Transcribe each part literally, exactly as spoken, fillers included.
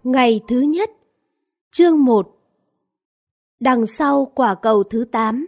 Ngày thứ nhất. Chương một. Đằng sau quả cầu thứ tám.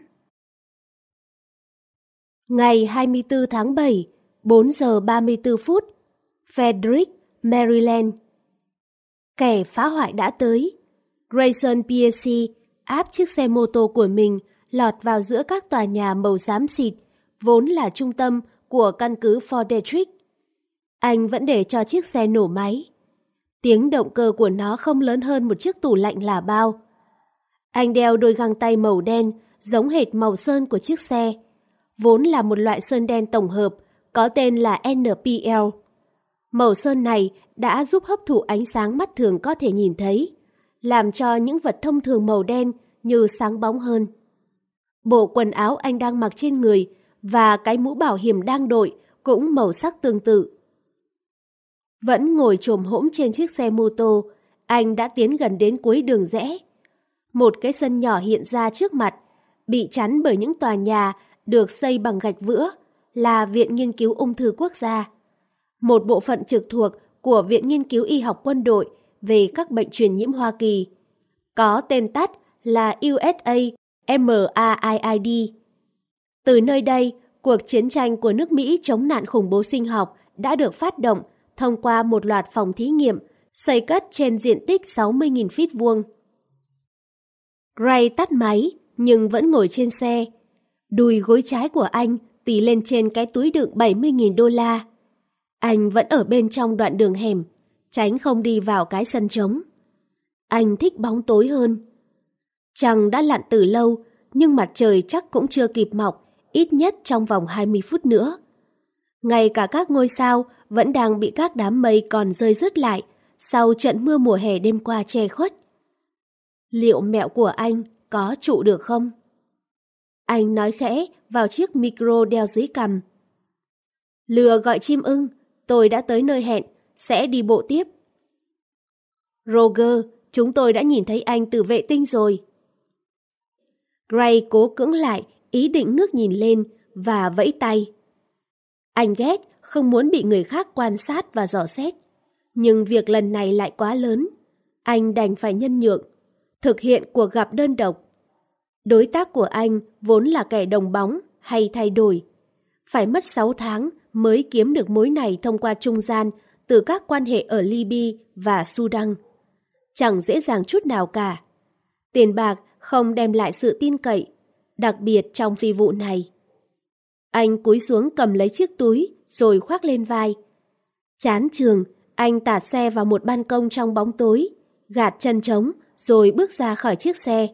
Ngày hai mươi tư tháng bảy, bốn giờ ba mươi tư phút, Frederick, Maryland. Kẻ phá hoại đã tới. Grayson pê xê áp chiếc xe mô tô của mình lọt vào giữa các tòa nhà màu xám xịt, vốn là trung tâm của căn cứ Fort Detrick. Anh vẫn để cho chiếc xe nổ máy. Tiếng động cơ của nó không lớn hơn một chiếc tủ lạnh là bao. Anh đeo đôi găng tay màu đen, giống hệt màu sơn của chiếc xe. Vốn là một loại sơn đen tổng hợp, có tên là en pê lờ. Màu sơn này đã giúp hấp thụ ánh sáng mắt thường có thể nhìn thấy, làm cho những vật thông thường màu đen như sáng bóng hơn. Bộ quần áo anh đang mặc trên người và cái mũ bảo hiểm đang đội cũng màu sắc tương tự. Vẫn ngồi chồm hổm trên chiếc xe mô tô, anh đã tiến gần đến cuối đường rẽ. Một cái sân nhỏ hiện ra trước mặt, bị chắn bởi những tòa nhà được xây bằng gạch vữa, là Viện Nghiên cứu Ung thư Quốc gia. Một bộ phận trực thuộc của Viện Nghiên cứu Y học Quân đội về các bệnh truyền nhiễm Hoa Kỳ. Có tên tắt là u ét a em a i i đê. Từ nơi đây, cuộc chiến tranh của nước Mỹ chống nạn khủng bố sinh học đã được phát động thông qua một loạt phòng thí nghiệm xây cất trên diện tích sáu mươi nghìn feet vuông. Gray tắt máy nhưng vẫn ngồi trên xe. Đùi gối trái của anh tì lên trên cái túi đựng bảy mươi nghìn đô la. Anh vẫn ở bên trong đoạn đường hẻm, tránh không đi vào cái sân trống. Anh thích bóng tối hơn. Trăng đã lặn từ lâu, nhưng mặt trời chắc cũng chưa kịp mọc, ít nhất trong vòng hai mươi phút nữa. Ngay cả các ngôi sao vẫn đang bị các đám mây còn rơi rớt lại sau trận mưa mùa hè đêm qua che khuất. Liệu mẹo của anh có trụ được không? Anh nói khẽ vào chiếc micro đeo dưới cằm. Lừa gọi chim ưng, tôi đã tới nơi hẹn, sẽ đi bộ tiếp. Roger, chúng tôi đã nhìn thấy anh từ vệ tinh rồi. Gray cố cưỡng lại ý định ngước nhìn lên và vẫy tay. Anh ghét, không muốn bị người khác quan sát và dò xét. Nhưng việc lần này lại quá lớn. Anh đành phải nhân nhượng, thực hiện cuộc gặp đơn độc. Đối tác của anh vốn là kẻ đồng bóng hay thay đổi. Phải mất sáu tháng mới kiếm được mối này thông qua trung gian từ các quan hệ ở Libya và Sudan. Chẳng dễ dàng chút nào cả. Tiền bạc không đem lại sự tin cậy, đặc biệt trong phi vụ này. Anh cúi xuống cầm lấy chiếc túi rồi khoác lên vai. Chán trường, anh tạt xe vào một ban công trong bóng tối, gạt chân trống rồi bước ra khỏi chiếc xe.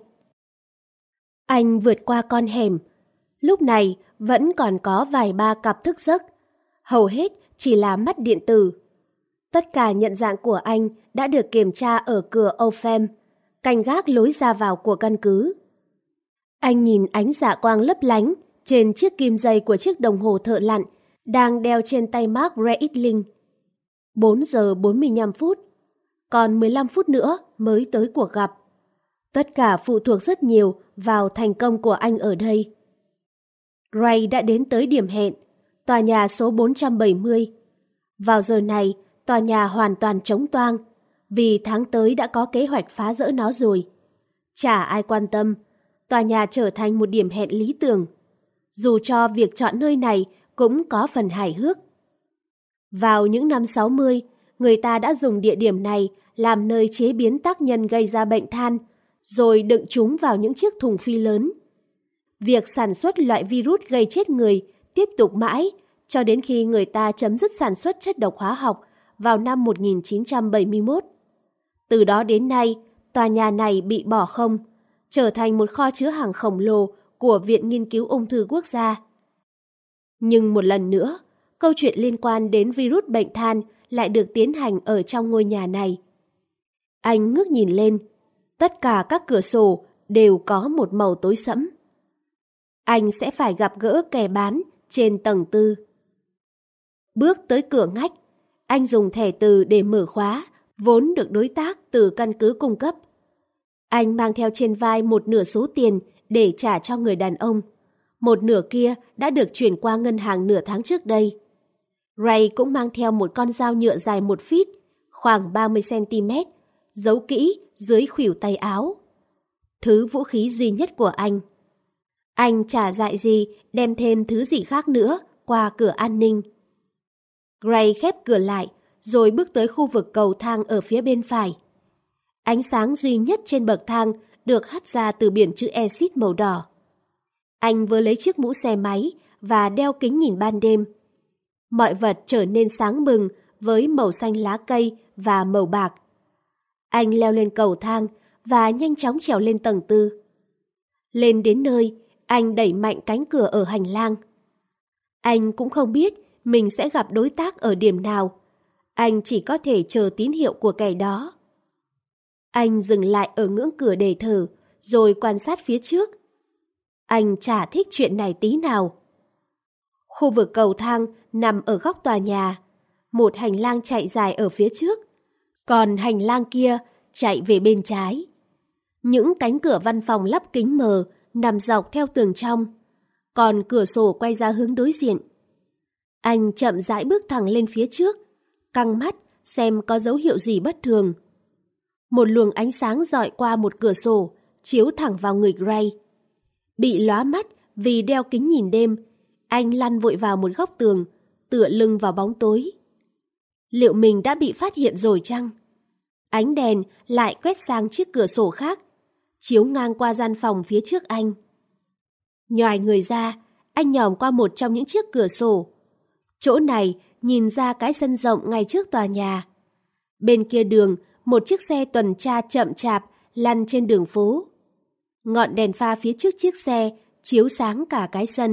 Anh vượt qua con hẻm. Lúc này vẫn còn có vài ba cặp thức giấc. Hầu hết chỉ là mắt điện tử. Tất cả nhận dạng của anh đã được kiểm tra ở cửa ô pham, canh gác lối ra vào của căn cứ. Anh nhìn ánh dạ quang lấp lánh trên chiếc kim dây của chiếc đồng hồ thợ lặn đang đeo trên tay Mark Reitling. bốn giờ bốn mươi lăm phút. Còn mười lăm phút nữa mới tới cuộc gặp. Tất cả phụ thuộc rất nhiều vào thành công của anh ở đây. Gray đã đến tới điểm hẹn, tòa nhà số bốn trăm bảy mươi. Vào giờ này, tòa nhà hoàn toàn trống toang, vì tháng tới đã có kế hoạch phá rỡ nó rồi. Chả ai quan tâm, tòa nhà trở thành một điểm hẹn lý tưởng. Dù cho việc chọn nơi này cũng có phần hài hước. Vào những năm sáu mươi, người ta đã dùng địa điểm này làm nơi chế biến tác nhân gây ra bệnh than, rồi đựng chúng vào những chiếc thùng phi lớn. Việc sản xuất loại virus gây chết người tiếp tục mãi cho đến khi người ta chấm dứt sản xuất chất độc hóa học vào năm một nghìn chín trăm bảy mươi mốt. Từ đó đến nay, tòa nhà này bị bỏ không, trở thành một kho chứa hàng khổng lồ của Viện Nghiên cứu Ung thư Quốc gia. Nhưng một lần nữa, câu chuyện liên quan đến virus bệnh than lại được tiến hành ở trong ngôi nhà này. Anh ngước nhìn lên, tất cả các cửa sổ đều có một màu tối sẫm. Anh sẽ phải gặp gỡ kẻ bán trên tầng tư. Bước tới cửa ngách, anh dùng thẻ từ để mở khóa, vốn được đối tác từ căn cứ cung cấp. Anh mang theo trên vai một nửa số tiền để trả cho người đàn ông. Một nửa kia đã được chuyển qua ngân hàng nửa tháng trước đây. Ray cũng mang theo một con dao nhựa dài một feet, khoảng ba mươi xăng ti mét, giấu kỹ dưới khuỷu tay áo. Thứ vũ khí duy nhất của anh. Anh chả dại gì đem thêm thứ gì khác nữa qua cửa an ninh. Gray khép cửa lại, rồi bước tới khu vực cầu thang ở phía bên phải. Ánh sáng duy nhất trên bậc thang được hắt ra từ biển chữ Exit màu đỏ. Anh vừa lấy chiếc mũ xe máy và đeo kính nhìn ban đêm. Mọi vật trở nên sáng bừng với màu xanh lá cây và màu bạc. Anh leo lên cầu thang và nhanh chóng trèo lên tầng tư. Lên đến nơi, anh đẩy mạnh cánh cửa ở hành lang. Anh cũng không biết mình sẽ gặp đối tác ở điểm nào. Anh chỉ có thể chờ tín hiệu của kẻ đó. Anh dừng lại ở ngưỡng cửa để thở, rồi quan sát phía trước. Anh chả thích chuyện này tí nào. Khu vực cầu thang nằm ở góc tòa nhà. Một hành lang chạy dài ở phía trước, còn hành lang kia chạy về bên trái. Những cánh cửa văn phòng lắp kính mờ nằm dọc theo tường trong, còn cửa sổ quay ra hướng đối diện. Anh chậm rãi bước thẳng lên phía trước, căng mắt xem có dấu hiệu gì bất thường. Một luồng ánh sáng rọi qua một cửa sổ, chiếu thẳng vào người Gray. Bị lóa mắt vì đeo kính nhìn đêm, anh lăn vội vào một góc tường, tựa lưng vào bóng tối. Liệu mình đã bị phát hiện rồi chăng? Ánh đèn lại quét sang chiếc cửa sổ khác, chiếu ngang qua gian phòng phía trước anh. Nhoài người ra, anh nhòm qua một trong những chiếc cửa sổ. Chỗ này nhìn ra cái sân rộng ngay trước tòa nhà. Bên kia đường, một chiếc xe tuần tra chậm chạp lăn trên đường phố. Ngọn đèn pha phía trước chiếc xe chiếu sáng cả cái sân.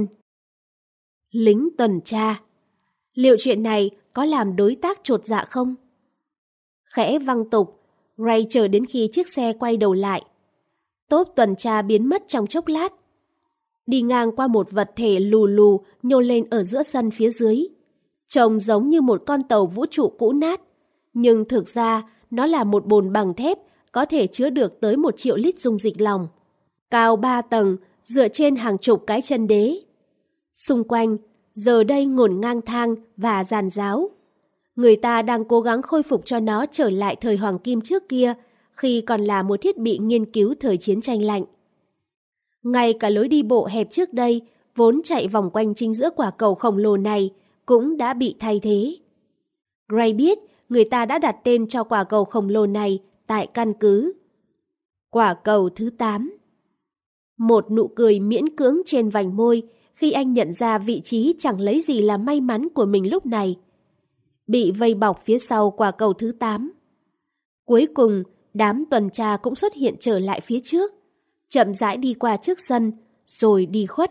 Lính tuần tra. Liệu chuyện này có làm đối tác chột dạ không? Khẽ văng tục, Gray chờ đến khi chiếc xe quay đầu lại. Tốp tuần tra biến mất trong chốc lát. Đi ngang qua một vật thể lù lù nhô lên ở giữa sân phía dưới. Trông giống như một con tàu vũ trụ cũ nát, nhưng thực ra nó là một bồn bằng thép có thể chứa được tới một triệu lít dung dịch lỏng. Cao ba tầng, dựa trên hàng chục cái chân đế. Xung quanh, giờ đây ngổn ngang thang và giàn giáo. Người ta đang cố gắng khôi phục cho nó trở lại thời hoàng kim trước kia, khi còn là một thiết bị nghiên cứu thời chiến tranh lạnh. Ngay cả lối đi bộ hẹp trước đây, vốn chạy vòng quanh chính giữa quả cầu khổng lồ này, cũng đã bị thay thế. Gray biết người ta đã đặt tên cho quả cầu khổng lồ này tại căn cứ. Quả cầu thứ tám. Một nụ cười miễn cưỡng trên vành môi khi anh nhận ra vị trí chẳng lấy gì là may mắn của mình lúc này. Bị vây bọc phía sau quả cầu thứ tám. Cuối cùng, đám tuần tra cũng xuất hiện trở lại phía trước, chậm rãi đi qua trước sân, rồi đi khuất.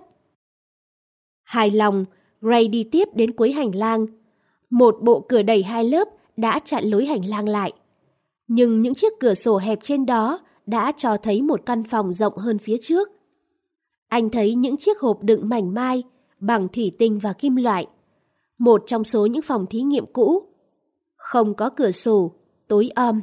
Hài lòng, Gray đi tiếp đến cuối hành lang. Một bộ cửa đẩy hai lớp đã chặn lối hành lang lại. Nhưng những chiếc cửa sổ hẹp trên đó đã cho thấy một căn phòng rộng hơn phía trước. Anh thấy những chiếc hộp đựng mảnh mai bằng thủy tinh và kim loại. Một trong số những phòng thí nghiệm cũ. Không có cửa sổ, tối om.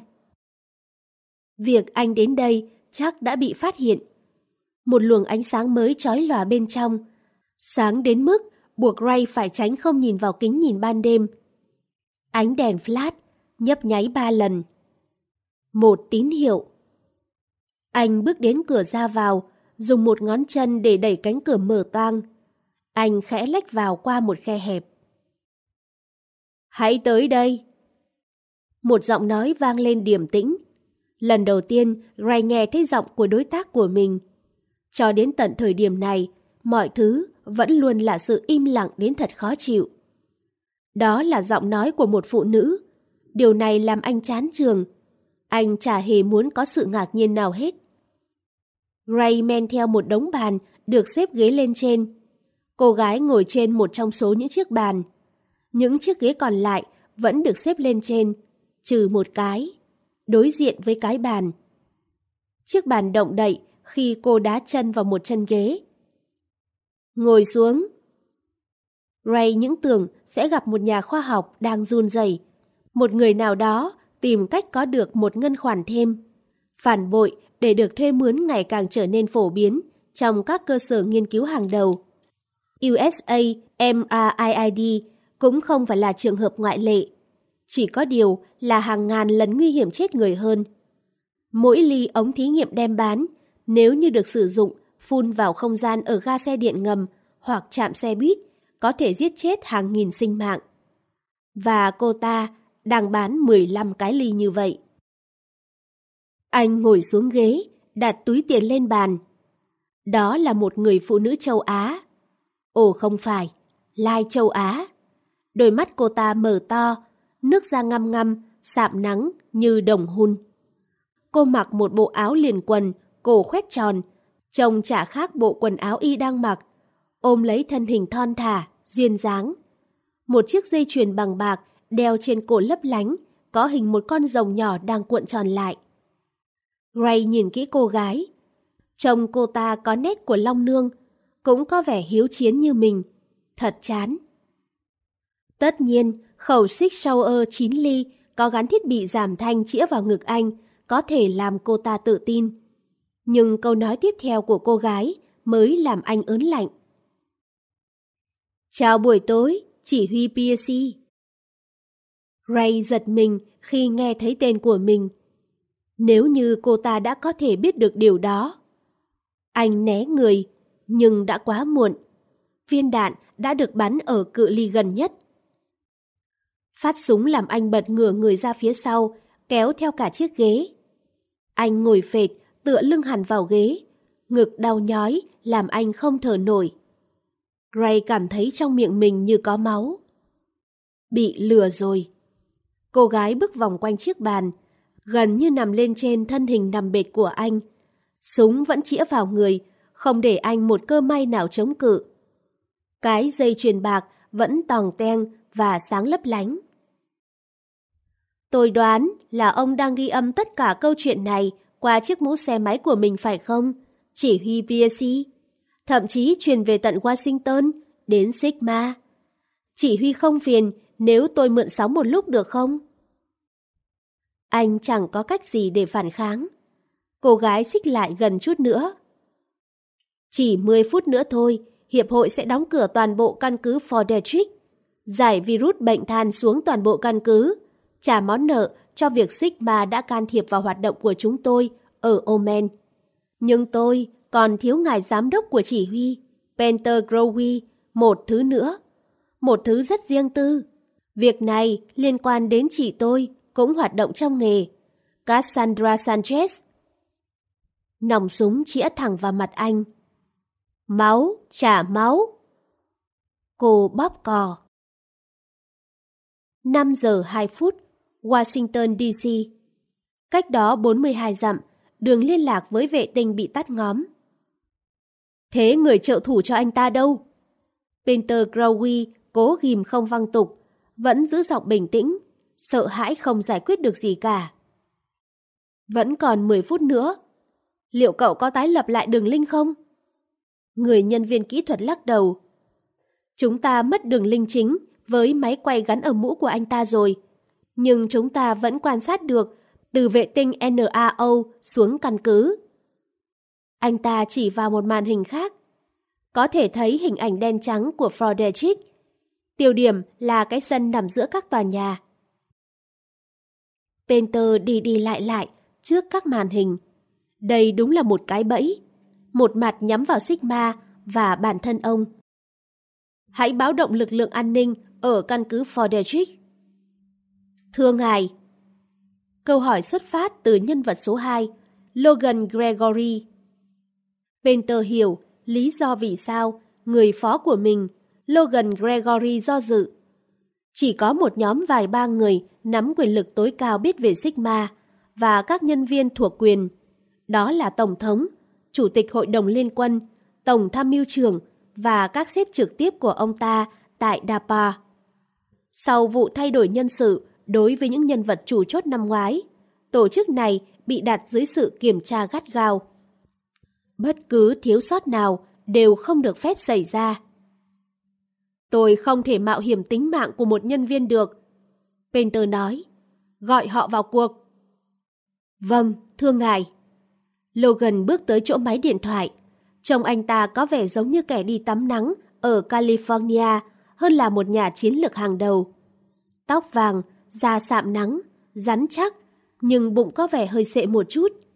Việc anh đến đây chắc đã bị phát hiện. Một luồng ánh sáng mới chói lòa bên trong. Sáng đến mức buộc Gray phải tránh không nhìn vào kính nhìn ban đêm. Ánh đèn flash nhấp nháy ba lần. Một tín hiệu. Anh bước đến cửa ra vào, dùng một ngón chân để đẩy cánh cửa mở toang. Anh khẽ lách vào qua một khe hẹp. Hãy tới đây. Một giọng nói vang lên điềm tĩnh. Lần đầu tiên, Gray nghe thấy giọng của đối tác của mình. Cho đến tận thời điểm này, mọi thứ vẫn luôn là sự im lặng đến thật khó chịu. Đó là giọng nói của một phụ nữ. Điều này làm anh chán chường. Anh chả hề muốn có sự ngạc nhiên nào hết. Gray men theo một đống bàn được xếp ghế lên trên. Cô gái ngồi trên một trong số những chiếc bàn. Những chiếc ghế còn lại vẫn được xếp lên trên, trừ một cái, đối diện với cái bàn. Chiếc bàn động đậy khi cô đá chân vào một chân ghế. Ngồi xuống. Gray những tưởng sẽ gặp một nhà khoa học đang run rẩy, một người nào đó tìm cách có được một ngân khoản thêm, phản bội để được thuê mướn ngày càng trở nên phổ biến trong các cơ sở nghiên cứu hàng đầu. u ét a em rờ i đê cũng không phải là trường hợp ngoại lệ. Chỉ có điều là hàng ngàn lần nguy hiểm chết người hơn. Mỗi ly ống thí nghiệm đem bán, nếu như được sử dụng, phun vào không gian ở ga xe điện ngầm hoặc trạm xe buýt, có thể giết chết hàng nghìn sinh mạng. Và cô ta đang bán mười lăm cái ly như vậy. Anh ngồi xuống ghế, đặt túi tiền lên bàn. Đó là một người phụ nữ châu Á. Ồ không phải, Lai châu Á. Đôi mắt cô ta mở to, nước da ngăm ngăm, sạm nắng như đồng hun. Cô mặc một bộ áo liền quần, cổ khoét tròn, trông chả khác bộ quần áo y đang mặc, ôm lấy thân hình thon thả, duyên dáng. Một chiếc dây chuyền bằng bạc đeo trên cổ lấp lánh, có hình một con rồng nhỏ đang cuộn tròn lại. Ray nhìn kỹ cô gái. Trông cô ta có nét của Long Nương, cũng có vẻ hiếu chiến như mình. Thật chán. Tất nhiên, khẩu Six Sauer chín ly có gắn thiết bị giảm thanh chĩa vào ngực anh, có thể làm cô ta tự tin. Nhưng câu nói tiếp theo của cô gái mới làm anh ớn lạnh. Chào buổi tối, chỉ huy Piercy. Ray giật mình khi nghe thấy tên của mình. Nếu như cô ta đã có thể biết được điều đó. Anh né người, nhưng đã quá muộn. Viên đạn đã được bắn ở cự ly gần nhất. Phát súng làm anh bật ngửa người ra phía sau, kéo theo cả chiếc ghế. Anh ngồi phệt, tựa lưng hẳn vào ghế. Ngực đau nhói, làm anh không thở nổi. Ray cảm thấy trong miệng mình như có máu. Bị lừa rồi. Cô gái bước vòng quanh chiếc bàn, gần như nằm lên trên thân hình nằm bệt của anh. Súng vẫn chĩa vào người, không để anh một cơ may nào chống cự. Cái dây chuyền bạc vẫn tòng teng và sáng lấp lánh. Tôi đoán là ông đang ghi âm tất cả câu chuyện này qua chiếc mũ xe máy của mình phải không? Chỉ huy Piercy. Thậm chí truyền về tận Washington, đến Sigma. Chỉ huy không phiền nếu tôi mượn sóng một lúc được không? Anh chẳng có cách gì để phản kháng. Cô gái xích lại gần chút nữa. Chỉ mười phút nữa thôi, Hiệp hội sẽ đóng cửa toàn bộ căn cứ Fort Detrick. Giải virus bệnh than xuống toàn bộ căn cứ. Trả món nợ cho việc Sigma đã can thiệp vào hoạt động của chúng tôi ở Omen. Nhưng tôi còn thiếu ngài giám đốc của chỉ huy, Peter Growe, một thứ nữa. Một thứ rất riêng tư. Việc này liên quan đến chị tôi, cũng hoạt động trong nghề. Cassandra Sanchez. Nòng súng chĩa thẳng vào mặt anh. Máu, trả máu. Cô bóp cò. năm giờ hai phút, Washington đê xê. Cách đó bốn mươi hai dặm, đường liên lạc với vệ tinh bị tắt ngóm. Thế người trợ thủ cho anh ta đâu? Peter Growe cố ghim không văng tục, vẫn giữ giọng bình tĩnh, sợ hãi không giải quyết được gì cả. Vẫn còn mười phút nữa. Liệu cậu có tái lập lại đường link không? Người nhân viên kỹ thuật lắc đầu. Chúng ta mất đường link chính với máy quay gắn ở mũ của anh ta rồi. Nhưng chúng ta vẫn quan sát được từ vệ tinh en a o xuống căn cứ. Anh ta chỉ vào một màn hình khác. Có thể thấy hình ảnh đen trắng của Fort Detrick. Tiêu điểm là cái sân nằm giữa các tòa nhà. Peter đi đi lại lại trước các màn hình. Đây đúng là một cái bẫy. Một mặt nhắm vào Sigma và bản thân ông. Hãy báo động lực lượng an ninh ở căn cứ Fort Detrick. Thưa ngài. Câu hỏi xuất phát từ nhân vật số hai, Logan Gregory. Peter hiểu lý do vì sao người phó của mình, Logan Gregory, do dự. Chỉ có một nhóm vài ba người nắm quyền lực tối cao biết về Sigma và các nhân viên thuộc quyền. Đó là Tổng thống, Chủ tịch Hội đồng Liên quân, Tổng tham mưu trưởng và các sếp trực tiếp của ông ta tại đê a pê a. Sau vụ thay đổi nhân sự đối với những nhân vật chủ chốt năm ngoái, tổ chức này bị đặt dưới sự kiểm tra gắt gao. Bất cứ thiếu sót nào đều không được phép xảy ra. Tôi không thể mạo hiểm tính mạng của một nhân viên được. Peter nói. Gọi họ vào cuộc. Vâng, thưa ngài. Logan bước tới chỗ máy điện thoại. Trông anh ta có vẻ giống như kẻ đi tắm nắng ở California hơn là một nhà chiến lược hàng đầu. Tóc vàng, da sạm nắng, rắn chắc, nhưng bụng có vẻ hơi xệ một chút.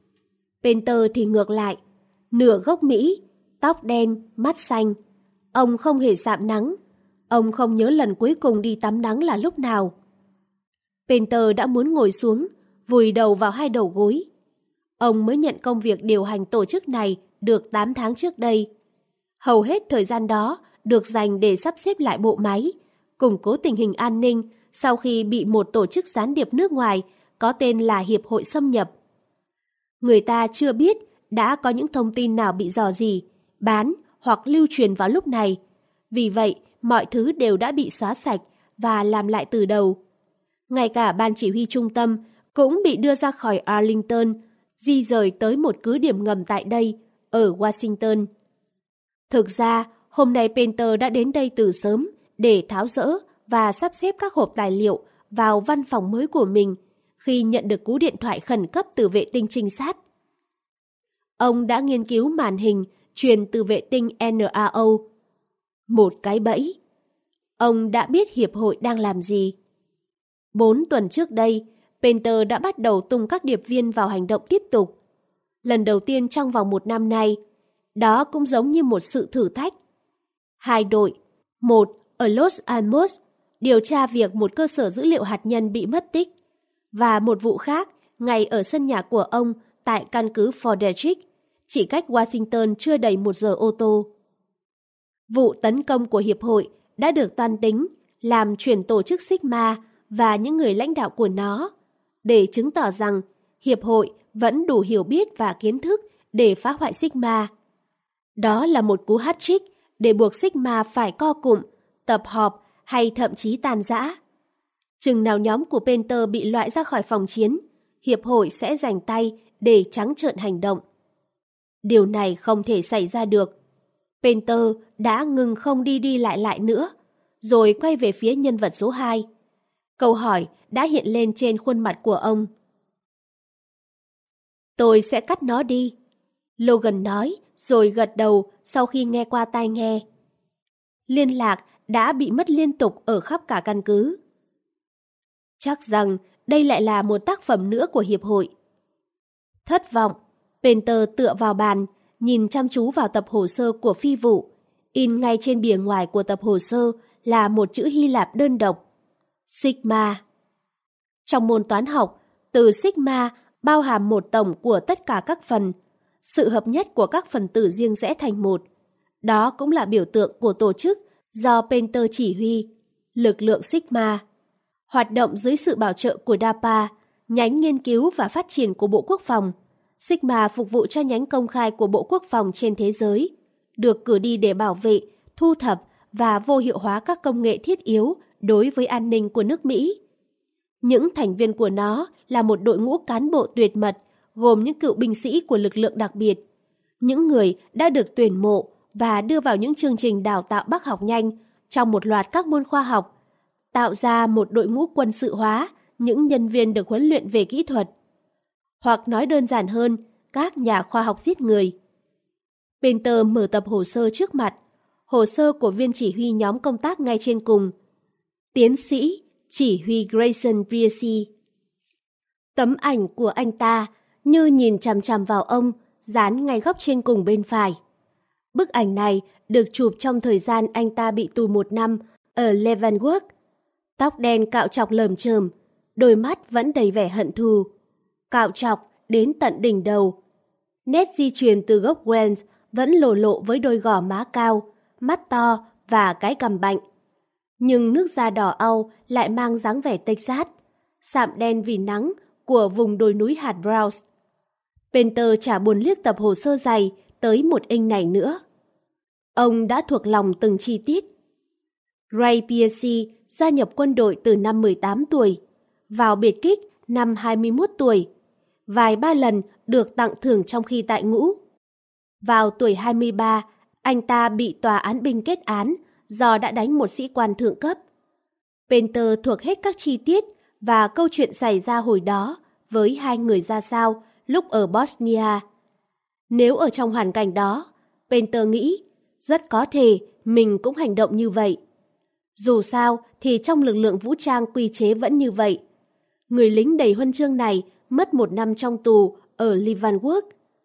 Painter thì ngược lại, nửa gốc Mỹ, tóc đen, mắt xanh. Ông không hề sạm nắng. Ông không nhớ lần cuối cùng đi tắm nắng là lúc nào. Painter đã muốn ngồi xuống, vùi đầu vào hai đầu gối. Ông mới nhận công việc điều hành tổ chức này được tám tháng trước đây. Hầu hết thời gian đó được dành để sắp xếp lại bộ máy, củng cố tình hình an ninh sau khi bị một tổ chức gián điệp nước ngoài có tên là Hiệp hội xâm nhập. Người ta chưa biết đã có những thông tin nào bị rò rỉ, bán hoặc lưu truyền vào lúc này. Vì vậy, mọi thứ đều đã bị xóa sạch và làm lại từ đầu. Ngay cả ban chỉ huy trung tâm cũng bị đưa ra khỏi Arlington, di rời tới một cứ điểm ngầm tại đây, ở Washington. Thực ra, hôm nay Painter đã đến đây từ sớm để tháo dỡ và sắp xếp các hộp tài liệu vào văn phòng mới của mình khi nhận được cú điện thoại khẩn cấp từ vệ tinh trinh sát. Ông đã nghiên cứu màn hình truyền từ vệ tinh N R O. Một cái bẫy. Ông đã biết hiệp hội đang làm gì. Bốn tuần trước đây, Painter đã bắt đầu tung các điệp viên vào hành động tiếp tục. Lần đầu tiên trong vòng một năm nay, đó cũng giống như một sự thử thách. Hai đội, một ở Los Alamos, điều tra việc một cơ sở dữ liệu hạt nhân bị mất tích, và một vụ khác ngay ở sân nhà của ông tại căn cứ Frederick, chỉ cách Washington chưa đầy một giờ ô tô. Vụ tấn công của Hiệp hội đã được toan tính làm chuyển tổ chức Sigma và những người lãnh đạo của nó, để chứng tỏ rằng Hiệp hội vẫn đủ hiểu biết và kiến thức để phá hoại Sigma. Đó là một cú hat-trick để buộc Sigma phải co cụm, tập họp hay thậm chí tàn rã. Chừng nào nhóm của Painter bị loại ra khỏi phòng chiến, Hiệp hội sẽ giành tay để trắng trợn hành động. Điều này không thể xảy ra được. Painter đã ngừng không đi đi lại lại nữa, rồi quay về phía nhân vật số hai. Câu hỏi đã hiện lên trên khuôn mặt của ông. Tôi sẽ cắt nó đi, Logan nói, rồi gật đầu sau khi nghe qua tai nghe. Liên lạc đã bị mất liên tục ở khắp cả căn cứ. Chắc rằng đây lại là một tác phẩm nữa của Hiệp hội. Thất vọng, Painter tựa vào bàn, nhìn chăm chú vào tập hồ sơ của phi vụ. In ngay trên bìa ngoài của tập hồ sơ là một chữ Hy Lạp đơn độc. Sigma. Trong môn toán học, từ Sigma bao hàm một tổng của tất cả các phần, sự hợp nhất của các phần tử riêng rẽ thành một. Đó cũng là biểu tượng của tổ chức do Painter chỉ huy, lực lượng Sigma. Hoạt động dưới sự bảo trợ của đê a pê a, nhánh nghiên cứu và phát triển của Bộ Quốc phòng. Sigma phục vụ cho nhánh công khai của Bộ Quốc phòng trên thế giới, được cử đi để bảo vệ, thu thập và vô hiệu hóa các công nghệ thiết yếu đối với an ninh của nước Mỹ. Những thành viên của nó là một đội ngũ cán bộ tuyệt mật, gồm những cựu binh sĩ của lực lượng đặc biệt, những người đã được tuyển mộ và đưa vào những chương trình đào tạo bác học nhanh trong một loạt các môn khoa học, tạo ra một đội ngũ quân sự hóa, những nhân viên được huấn luyện về kỹ thuật. Hoặc nói đơn giản hơn, các nhà khoa học giết người. Painter mở tập hồ sơ trước mặt, hồ sơ của viên chỉ huy nhóm công tác ngay trên cùng. Tiến sĩ, chỉ huy Grayson Piercy. Tấm ảnh của anh ta như nhìn chằm chằm vào ông, dán ngay góc trên cùng bên phải. Bức ảnh này được chụp trong thời gian anh ta bị tù một năm ở Leavenworth. Tóc đen cạo chọc lởm chởm, đôi mắt vẫn đầy vẻ hận thù. Cạo chọc đến tận đỉnh đầu. Nét di truyền từ gốc Wales vẫn lồ lộ với đôi gò má cao, mắt to và cái cằm bạnh. Nhưng nước da đỏ au lại mang dáng vẻ Texas, sạm đen vì nắng của vùng đồi núi hạt Browns. Painter chả buồn liếc tập hồ sơ dày tới một inch này nữa. Ông đã thuộc lòng từng chi tiết. Ray Piercy gia nhập quân đội từ năm mười tám tuổi, vào biệt kích năm hai mươi mốt tuổi, vài ba lần được tặng thưởng trong khi tại ngũ. Vào tuổi hai mươi ba, anh ta bị tòa án binh kết án do đã đánh một sĩ quan thượng cấp. Painter thuộc hết các chi tiết và câu chuyện xảy ra hồi đó với hai người ra sao lúc ở Bosnia. Nếu ở trong hoàn cảnh đó, Painter nghĩ rất có thể mình cũng hành động như vậy. Dù sao thì trong lực lượng vũ trang quy chế vẫn như vậy. Người lính đầy huân chương này mất một năm trong tù ở Leavenworth.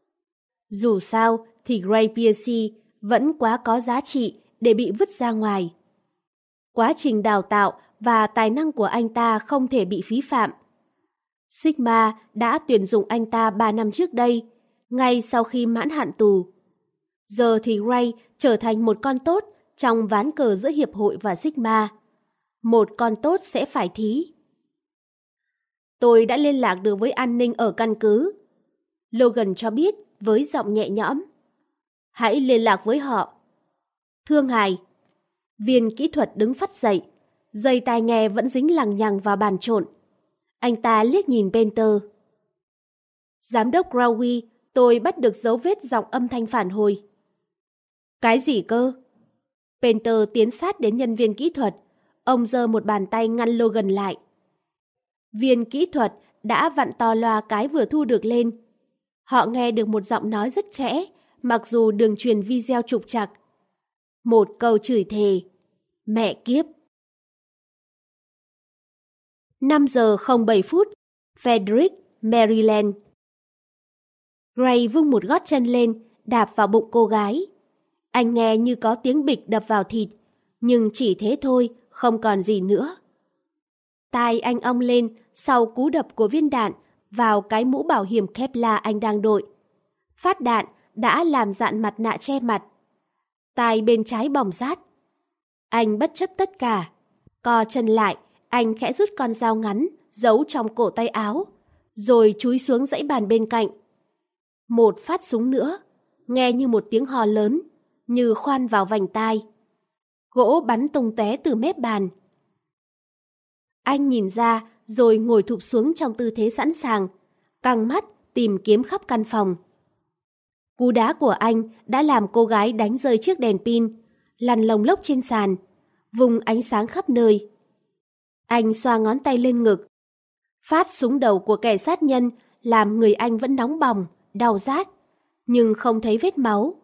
Dù sao thì Gray Piercy vẫn quá có giá trị để bị vứt ra ngoài. Quá trình đào tạo và tài năng của anh ta không thể bị phí phạm. Sigma đã tuyển dụng anh ta ba năm trước đây, ngay sau khi mãn hạn tù. Giờ thì Gray trở thành một con tốt trong ván cờ giữa hiệp hội và Sigma. Một con tốt sẽ phải thí. Tôi đã liên lạc được với an ninh ở căn cứ. Logan cho biết với giọng nhẹ nhõm. Hãy liên lạc với họ. Thưa ngài. Viên kỹ thuật đứng phắt dậy, dây tai nghe vẫn dính lằng nhằng vào bàn trộn. Anh ta liếc nhìn Painter. Giám đốc Crowley, tôi bắt được dấu vết giọng âm thanh phản hồi. Cái gì cơ? Painter tiến sát đến nhân viên kỹ thuật. Ông giơ một bàn tay ngăn Logan lại. Viên kỹ thuật đã vặn to loa cái vừa thu được lên. Họ nghe được một giọng nói rất khẽ, mặc dù đường truyền video trục trặc. Một câu chửi thề. Mẹ kiếp. năm giờ không bảy phút, Frederick, Maryland. Gray vung một gót chân lên, đạp vào bụng cô gái. Anh nghe như có tiếng bịch đập vào thịt, nhưng chỉ thế thôi, không còn gì nữa. Tai anh ong lên sau cú đập của viên đạn vào cái mũ bảo hiểm Kevlar anh đang đội. Phát đạn đã làm rạn mặt nạ che mặt. Tai bên trái bỏng rát. Anh bất chấp tất cả. Co chân lại, anh khẽ rút con dao ngắn, giấu trong cổ tay áo, rồi chúi xuống dãy bàn bên cạnh. Một phát súng nữa, nghe như một tiếng hò lớn, như khoan vào vành tai. Gỗ bắn tung tóe từ mép bàn. Anh nhìn ra rồi ngồi thụp xuống trong tư thế sẵn sàng, căng mắt tìm kiếm khắp căn phòng. Cú đá của anh đã làm cô gái đánh rơi chiếc đèn pin, lăn lồng lốc trên sàn, vùng ánh sáng khắp nơi. Anh xoa ngón tay lên ngực. Phát súng đầu của kẻ sát nhân làm người anh vẫn nóng bỏng, đau rát, nhưng không thấy vết máu.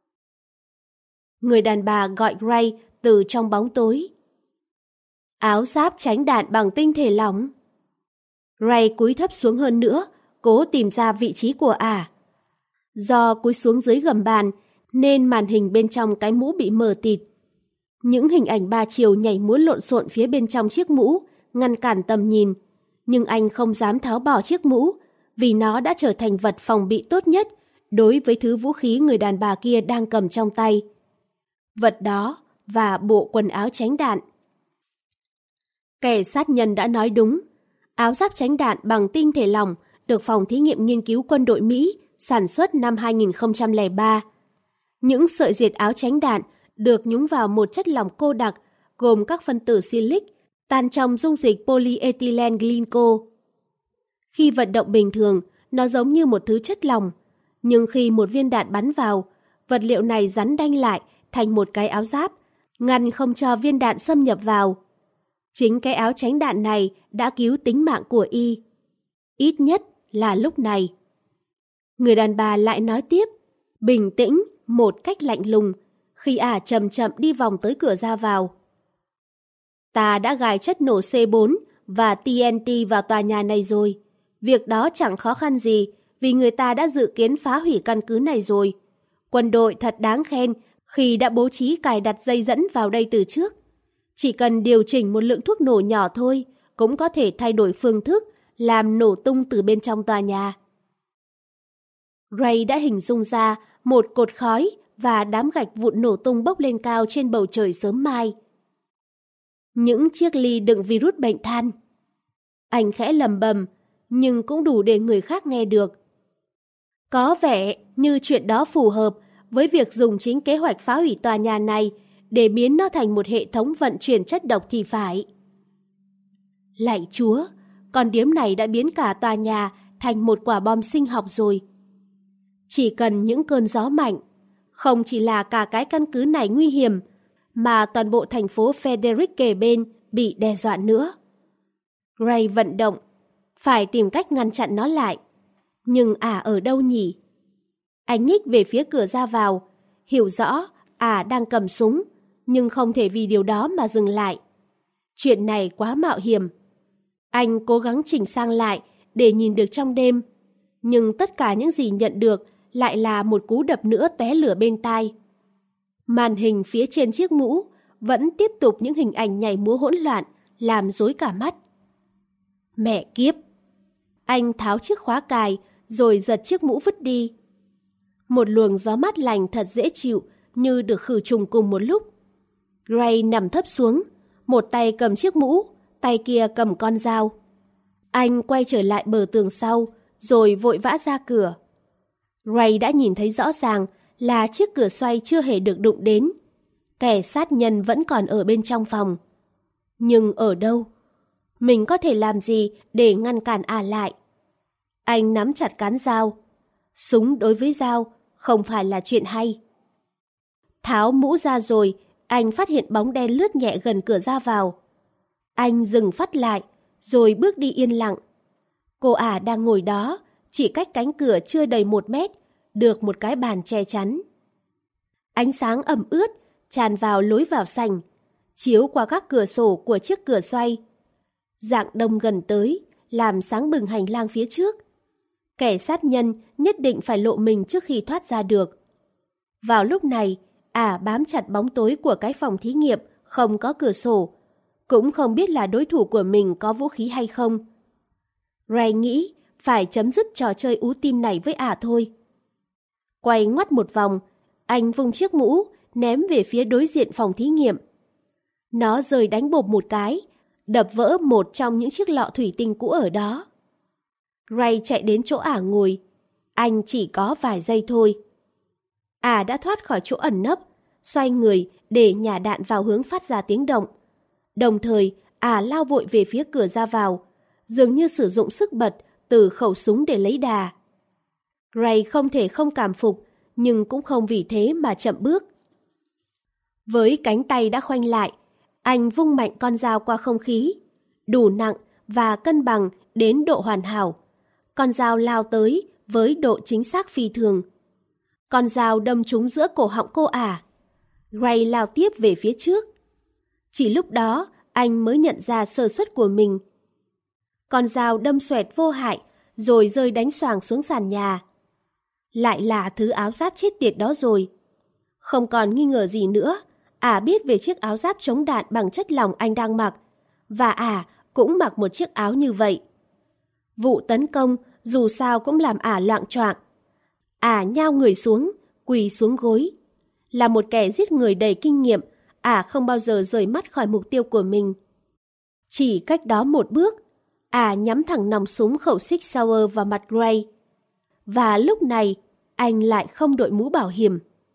Người đàn bà gọi Gray từ trong bóng tối. Áo giáp tránh đạn bằng tinh thể lỏng. Gray cúi thấp xuống hơn nữa, cố tìm ra vị trí của ả. Do cúi xuống dưới gầm bàn, nên màn hình bên trong cái mũ bị mờ tịt. Những hình ảnh ba chiều nhảy múa lộn xộn phía bên trong chiếc mũ, ngăn cản tầm nhìn. Nhưng anh không dám tháo bỏ chiếc mũ, vì nó đã trở thành vật phòng bị tốt nhất đối với thứ vũ khí người đàn bà kia đang cầm trong tay. Vật đó và bộ quần áo tránh đạn. Kẻ sát nhân đã nói đúng. Áo giáp tránh đạn bằng tinh thể lỏng được Phòng Thí nghiệm Nghiên cứu Quân đội Mỹ sản xuất năm hai nghìn không trăm lẻ ba. Những sợi diệt áo tránh đạn được nhúng vào một chất lỏng cô đặc gồm các phân tử silic tan trong dung dịch polyethylene glycol. Khi vận động bình thường, nó giống như một thứ chất lỏng, nhưng khi một viên đạn bắn vào, vật liệu này rắn đanh lại thành một cái áo giáp, ngăn không cho viên đạn xâm nhập vào. Chính cái áo tránh đạn này đã cứu tính mạng của y. Ít nhất là lúc này. Người đàn bà lại nói tiếp, bình tĩnh, một cách lạnh lùng, khi ả chậm chậm đi vòng tới cửa ra vào. Ta đã gài chất nổ C bốn và T N T vào tòa nhà này rồi. Việc đó chẳng khó khăn gì, vì người ta đã dự kiến phá hủy căn cứ này rồi. Quân đội thật đáng khen khi đã bố trí cài đặt dây dẫn vào đây từ trước. Chỉ cần điều chỉnh một lượng thuốc nổ nhỏ thôi, cũng có thể thay đổi phương thức, làm nổ tung từ bên trong tòa nhà. Ray đã hình dung ra một cột khói và đám gạch vụn nổ tung bốc lên cao trên bầu trời sớm mai. Những chiếc ly đựng virus bệnh than. Anh khẽ lầm bầm, nhưng cũng đủ để người khác nghe được. Có vẻ như chuyện đó phù hợp với việc dùng chính kế hoạch phá hủy tòa nhà này để biến nó thành một hệ thống vận chuyển chất độc thì phải. Lạy Chúa, con điếm này đã biến cả tòa nhà thành một quả bom sinh học rồi. Chỉ cần những cơn gió mạnh, không chỉ là cả cái căn cứ này nguy hiểm, mà toàn bộ thành phố Frederick kề bên bị đe dọa nữa. Gray vận động, phải tìm cách ngăn chặn nó lại. Nhưng ả ở đâu nhỉ? Anh nhích về phía cửa ra vào, hiểu rõ ả đang cầm súng, nhưng không thể vì điều đó mà dừng lại. Chuyện này quá mạo hiểm. Anh cố gắng chỉnh sang lại để nhìn được trong đêm, nhưng tất cả những gì nhận được lại là một cú đập nữa tóe lửa bên tai. Màn hình phía trên chiếc mũ vẫn tiếp tục những hình ảnh nhảy múa hỗn loạn, làm rối cả mắt. Mẹ kiếp! Anh tháo chiếc khóa cài rồi giật chiếc mũ vứt đi. Một luồng gió mát lành thật dễ chịu như được khử trùng cùng một lúc. Gray nằm thấp xuống, một tay cầm chiếc mũ, tay kia cầm con dao. Anh quay trở lại bờ tường sau, rồi vội vã ra cửa. Gray đã nhìn thấy rõ ràng là chiếc cửa xoay chưa hề được đụng đến. Kẻ sát nhân vẫn còn ở bên trong phòng. Nhưng ở đâu? Mình có thể làm gì để ngăn cản ả lại? Anh nắm chặt cán dao. Súng đối với dao không phải là chuyện hay. Tháo mũ ra rồi, anh phát hiện bóng đen lướt nhẹ gần cửa ra vào. Anh dừng phát lại, rồi bước đi yên lặng. Cô ả đang ngồi đó, chỉ cách cánh cửa chưa đầy một mét, được một cái bàn che chắn. Ánh sáng ẩm ướt tràn vào lối vào sảnh, chiếu qua các cửa sổ của chiếc cửa xoay. Rạng đông gần tới, làm sáng bừng hành lang phía trước. Kẻ sát nhân nhất định phải lộ mình trước khi thoát ra được. Vào lúc này, ả bám chặt bóng tối của cái phòng thí nghiệm không có cửa sổ, cũng không biết là đối thủ của mình có vũ khí hay không. Ray nghĩ phải chấm dứt trò chơi ú tim này với ả thôi. Quay ngoắt một vòng, anh vung chiếc mũ, ném về phía đối diện phòng thí nghiệm. Nó rơi đánh bộp một cái, đập vỡ một trong những chiếc lọ thủy tinh cũ ở đó. Ray chạy đến chỗ ả ngồi. Anh chỉ có vài giây thôi. Ả đã thoát khỏi chỗ ẩn nấp, xoay người để nhả đạn vào hướng phát ra tiếng động. Đồng thời, ả lao vội về phía cửa ra vào, dường như sử dụng sức bật từ khẩu súng để lấy đà. Ray không thể không cảm phục, nhưng cũng không vì thế mà chậm bước. Với cánh tay đã khoanh lại, anh vung mạnh con dao qua không khí, đủ nặng và cân bằng đến độ hoàn hảo. Con dao lao tới với độ chính xác phi thường. Con dao đâm trúng giữa cổ họng cô ả. Ray lao tiếp về phía trước. Chỉ lúc đó, anh mới nhận ra sơ suất của mình. Con dao đâm xoẹt vô hại, rồi rơi đánh xoàng xuống sàn nhà. Lại là thứ áo giáp chết tiệt đó rồi. Không còn nghi ngờ gì nữa, ả biết về chiếc áo giáp chống đạn bằng chất lỏng anh đang mặc, và ả cũng mặc một chiếc áo như vậy. Vụ tấn công dù sao cũng làm ả loạng choạng. Ả nhao người xuống, quỳ xuống gối. Là một kẻ giết người đầy kinh nghiệm, ả không bao giờ rời mắt khỏi mục tiêu của mình. Chỉ cách đó một bước, ả nhắm thẳng nòng súng khẩu Sig Sauer vào mặt Gray. Và lúc này, anh lại không đội mũ bảo hiểm.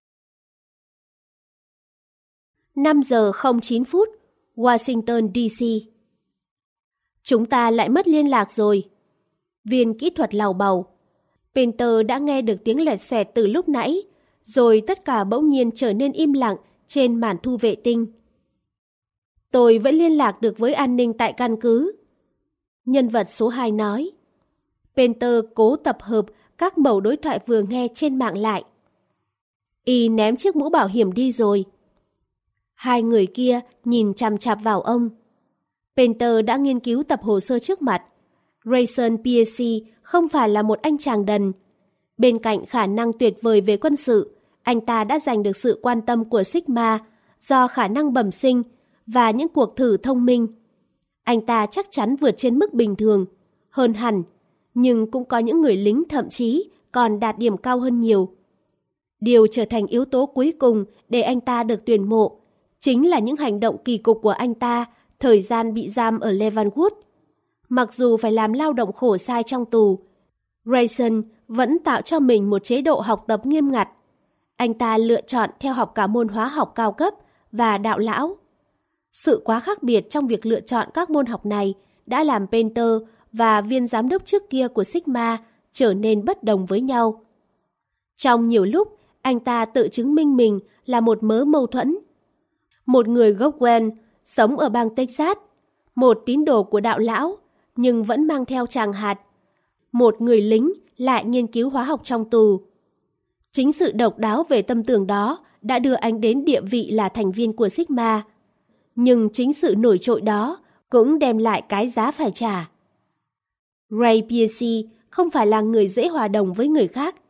năm giờ không chín phút, Washington, D C. Chúng ta lại mất liên lạc rồi. Viên kỹ thuật làu bầu. Painter đã nghe được tiếng lẹt xẹt từ lúc nãy, rồi tất cả bỗng nhiên trở nên im lặng trên màn thu vệ tinh. Tôi vẫn liên lạc được với an ninh tại căn cứ. Nhân vật số hai nói. Painter cố tập hợp các mẩu đối thoại vừa nghe trên mạng lại. Y ném chiếc mũ bảo hiểm đi rồi. Hai người kia nhìn chằm chằm vào ông. Painter đã nghiên cứu tập hồ sơ trước mặt. Grayson Pierce không phải là một anh chàng đần. Bên cạnh khả năng tuyệt vời về quân sự, anh ta đã giành được sự quan tâm của Sigma do khả năng bẩm sinh và những cuộc thử thông minh. Anh ta chắc chắn vượt trên mức bình thường, hơn hẳn, nhưng cũng có những người lính thậm chí còn đạt điểm cao hơn nhiều. Điều trở thành yếu tố cuối cùng để anh ta được tuyển mộ chính là những hành động kỳ cục của anh ta thời gian bị giam ở Leavenworth. Mặc dù phải làm lao động khổ sai trong tù, Grayson vẫn tạo cho mình một chế độ học tập nghiêm ngặt. Anh ta lựa chọn theo học cả môn hóa học cao cấp và đạo lão. Sự quá khác biệt trong việc lựa chọn các môn học này đã làm Painter và viên giám đốc trước kia của Sigma trở nên bất đồng với nhau. Trong nhiều lúc, anh ta tự chứng minh mình là một mớ mâu thuẫn. Một người gốc Wales, sống ở bang Texas, một tín đồ của đạo lão, nhưng vẫn mang theo tràng hạt. Một người lính lại nghiên cứu hóa học trong tù. Chính sự độc đáo về tâm tưởng đó đã đưa anh đến địa vị là thành viên của Sigma. Nhưng chính sự nổi trội đó cũng đem lại cái giá phải trả. Ray Pierce không phải là người dễ hòa đồng với người khác.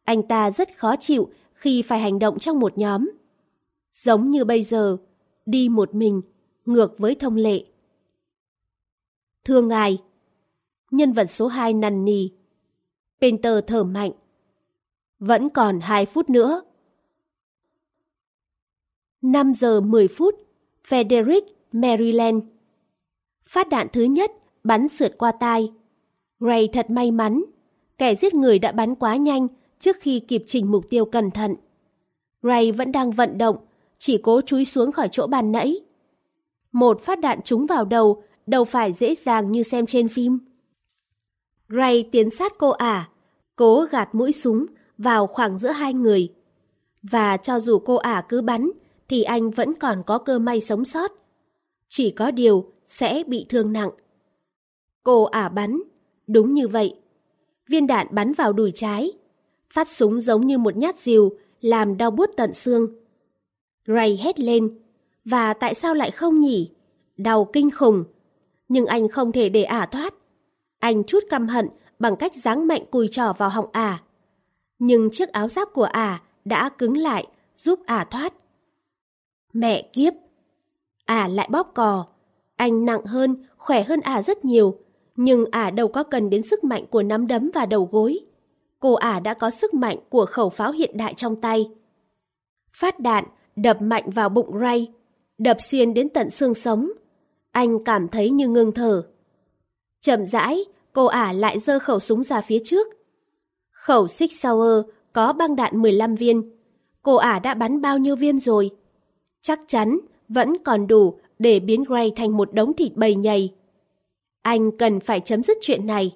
Anh ta rất khó chịu khi phải hành động trong một nhóm. Giống như bây giờ, đi một mình, ngược với thông lệ. Thưa ngài. Nhân vật số hai năn nỉ. Peter thở mạnh. Vẫn còn hai phút nữa. năm giờ mười phút, Frederick, Maryland. Phát đạn thứ nhất bắn sượt qua tai. Ray thật may mắn. Kẻ giết người đã bắn quá nhanh trước khi kịp chỉnh mục tiêu cẩn thận. Ray vẫn đang vận động, chỉ cố chúi xuống khỏi chỗ ban nãy. Một phát đạn trúng vào đầu, đâu phải dễ dàng như xem trên phim. Ray tiến sát cô ả, cố gạt mũi súng vào khoảng giữa hai người. Và cho dù cô ả cứ bắn, thì anh vẫn còn có cơ may sống sót. Chỉ có điều sẽ bị thương nặng. Cô ả bắn, đúng như vậy. Viên đạn bắn vào đùi trái. Phát súng giống như một nhát rìu, làm đau buốt tận xương. Ray hét lên. Và tại sao lại không nhỉ? Đau kinh khủng. Nhưng anh không thể để ả thoát. Anh trút căm hận bằng cách giáng mạnh cùi trỏ vào họng ả. Nhưng chiếc áo giáp của ả đã cứng lại, giúp ả thoát. Mẹ kiếp! Ả lại bóp cò. Anh nặng hơn, khỏe hơn ả rất nhiều. Nhưng ả đâu có cần đến sức mạnh của nắm đấm và đầu gối. Cô ả đã có sức mạnh của khẩu pháo hiện đại trong tay. Phát đạn đập mạnh vào bụng Ray, đập xuyên đến tận xương sống. Anh cảm thấy như ngưng thở. Chậm rãi, cô ả lại giơ khẩu súng ra phía trước. Khẩu Six Sauer có băng đạn mười lăm viên. Cô ả đã bắn bao nhiêu viên rồi? Chắc chắn vẫn còn đủ để biến Ray thành một đống thịt bầy nhầy. Anh cần phải chấm dứt chuyện này.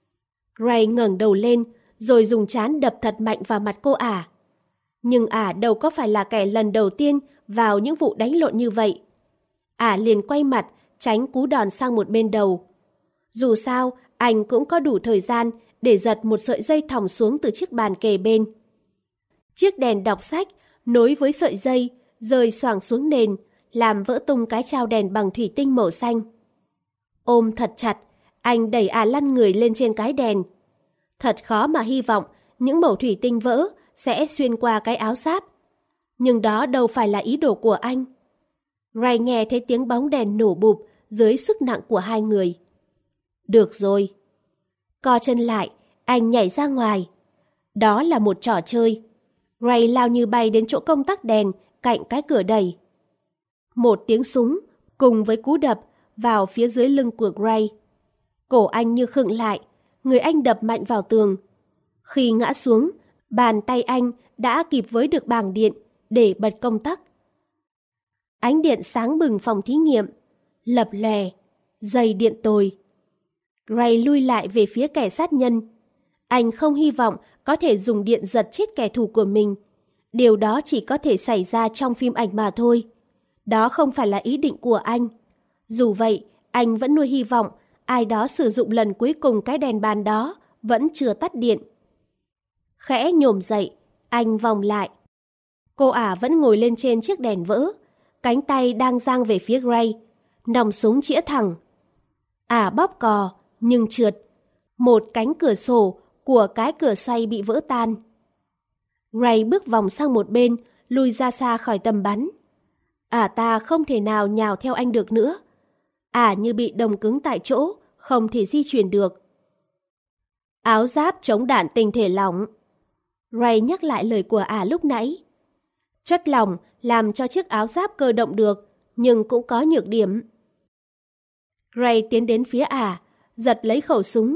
Ray ngẩng đầu lên, rồi dùng trán đập thật mạnh vào mặt cô ả. Nhưng ả đâu có phải là kẻ lần đầu tiên vào những vụ đánh lộn như vậy. Ả liền quay mặt, tránh cú đòn sang một bên đầu. Dù sao, anh cũng có đủ thời gian để giật một sợi dây thòng xuống từ chiếc bàn kề bên. Chiếc đèn đọc sách nối với sợi dây, rơi xoàng xuống nền, làm vỡ tung cái trao đèn bằng thủy tinh màu xanh. Ôm thật chặt, anh đẩy ả lăn người lên trên cái đèn. Thật khó mà hy vọng những mẩu thủy tinh vỡ sẽ xuyên qua cái áo giáp. Nhưng đó đâu phải là ý đồ của anh. Ray nghe thấy tiếng bóng đèn nổ bụp dưới sức nặng của hai người. Được rồi. Co chân lại, anh nhảy ra ngoài. Đó là một trò chơi. Ray lao như bay đến chỗ công tắc đèn cạnh cái cửa đẩy. Một tiếng súng cùng với cú đập vào phía dưới lưng của Ray. Cổ anh như khựng lại, người anh đập mạnh vào tường. Khi ngã xuống, bàn tay anh đã kịp với được bảng điện để bật công tắc. Ánh điện sáng bừng phòng thí nghiệm, lập lòe, dây điện tồi. Ray lui lại về phía kẻ sát nhân. Anh không hy vọng có thể dùng điện giật chết kẻ thù của mình. Điều đó chỉ có thể xảy ra trong phim ảnh mà thôi. Đó không phải là ý định của anh. Dù vậy, anh vẫn nuôi hy vọng ai đó sử dụng lần cuối cùng cái đèn bàn đó vẫn chưa tắt điện. Khẽ nhổm dậy, anh vòng lại. Cô ả vẫn ngồi lên trên chiếc đèn vỡ, cánh tay đang giang về phía Ray, nòng súng chĩa thẳng. Ả bóp cò, nhưng trượt. Một cánh cửa sổ của cái cửa xoay bị vỡ tan. Ray bước vòng sang một bên, lùi ra xa khỏi tầm bắn. Ả ta không thể nào nhào theo anh được nữa. Ả như bị đông cứng tại chỗ, không thể di chuyển được. Áo giáp chống đạn tinh thể lỏng. Ray nhắc lại lời của Ả lúc nãy. Chất lỏng làm cho chiếc áo giáp cơ động được, nhưng cũng có nhược điểm. Ray tiến đến phía Ả, giật lấy khẩu súng.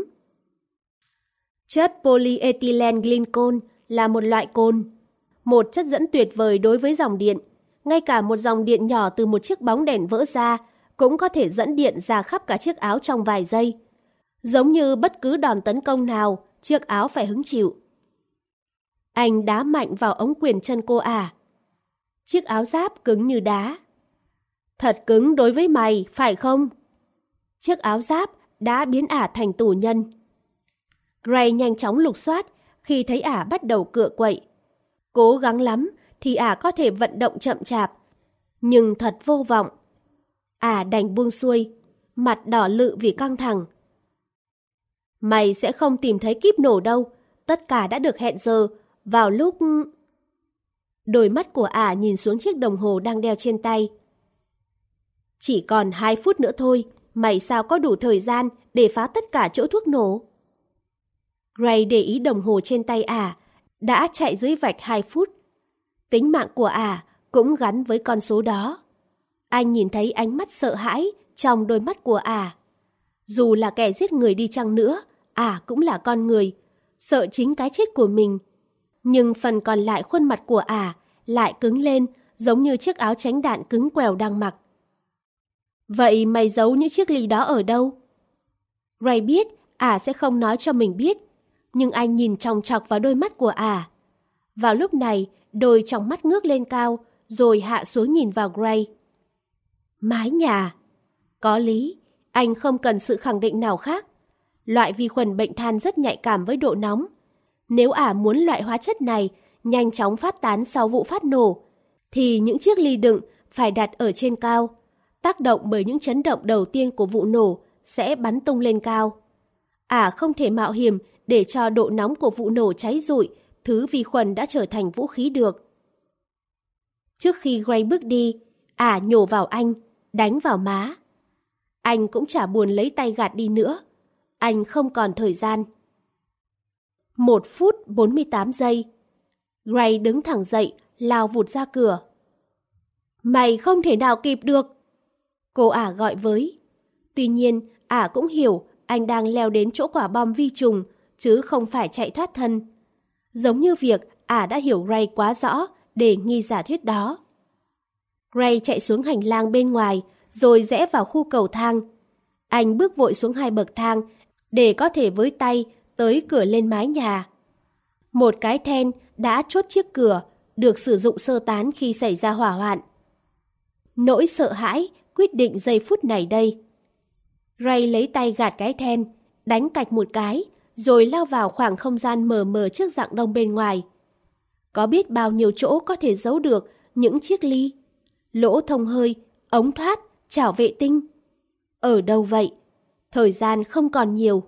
Chất polyethylene glycol là một loại cồn, một chất dẫn tuyệt vời đối với dòng điện. Ngay cả một dòng điện nhỏ từ một chiếc bóng đèn vỡ ra cũng có thể dẫn điện ra khắp cả chiếc áo trong vài giây. Giống như bất cứ đòn tấn công nào, chiếc áo phải hứng chịu. Anh đá mạnh vào ống quyền chân cô ả. Chiếc áo giáp cứng như đá. Thật cứng đối với mày, phải không? Chiếc áo giáp đã biến ả thành tù nhân. Ray nhanh chóng lục soát khi thấy ả bắt đầu cựa quậy. Cố gắng lắm thì ả có thể vận động chậm chạp, nhưng thật vô vọng. Ả đành buông xuôi, mặt đỏ lự vì căng thẳng. Mày sẽ không tìm thấy kíp nổ đâu, tất cả đã được hẹn giờ vào lúc... Đôi mắt của ả nhìn xuống chiếc đồng hồ đang đeo trên tay. Chỉ còn hai phút nữa thôi, mày sao có đủ thời gian để phá tất cả chỗ thuốc nổ? Gray để ý đồng hồ trên tay ả, đã chạy dưới vạch hai phút. Tính mạng của ả cũng gắn với con số đó. Anh nhìn thấy ánh mắt sợ hãi trong đôi mắt của ả. Dù là kẻ giết người đi chăng nữa, ả cũng là con người, sợ chính cái chết của mình. Nhưng phần còn lại khuôn mặt của ả lại cứng lên, giống như chiếc áo tránh đạn cứng quèo đang mặc. Vậy mày giấu những chiếc ly đó ở đâu? Ray biết ả sẽ không nói cho mình biết, nhưng anh nhìn chòng chọc vào đôi mắt của ả. Vào lúc này, đôi tròng mắt ngước lên cao, rồi hạ xuống nhìn vào Gray. Mái nhà. Có lý, anh không cần sự khẳng định nào khác. Loại vi khuẩn bệnh than rất nhạy cảm với độ nóng. Nếu ả muốn loại hóa chất này nhanh chóng phát tán sau vụ phát nổ, thì những chiếc ly đựng phải đặt ở trên cao. Tác động bởi những chấn động đầu tiên của vụ nổ sẽ bắn tung lên cao. Ả không thể mạo hiểm để cho độ nóng của vụ nổ cháy rụi thứ vi khuẩn đã trở thành vũ khí được. Trước khi Gray bước đi, ả nhổ vào anh, đánh vào má. Anh cũng chả buồn lấy tay gạt đi nữa. Anh không còn thời gian. Một phút bốn mươi tám giây. Gray đứng thẳng dậy, lao vụt ra cửa. Mày không thể nào kịp được. Cô ả gọi với. Tuy nhiên, ả cũng hiểu anh đang leo đến chỗ quả bom vi trùng, chứ không phải chạy thoát thân. Giống như việc ả đã hiểu Gray quá rõ để nghi giả thuyết đó. Gray chạy xuống hành lang bên ngoài, rồi rẽ vào khu cầu thang. Anh bước vội xuống hai bậc thang để có thể với tay tới cửa lên mái nhà. Một cái then đã chốt chiếc cửa, được sử dụng sơ tán khi xảy ra hỏa hoạn. Nỗi sợ hãi quyết định giây phút này đây. Ray lấy tay gạt cái then, đánh cạch một cái, rồi lao vào khoảng không gian mờ mờ trước rạng đông bên ngoài. Có biết bao nhiêu chỗ có thể giấu được những chiếc ly, lỗ thông hơi, ống thoát, chảo vệ tinh. Ở đâu vậy? Thời gian không còn nhiều.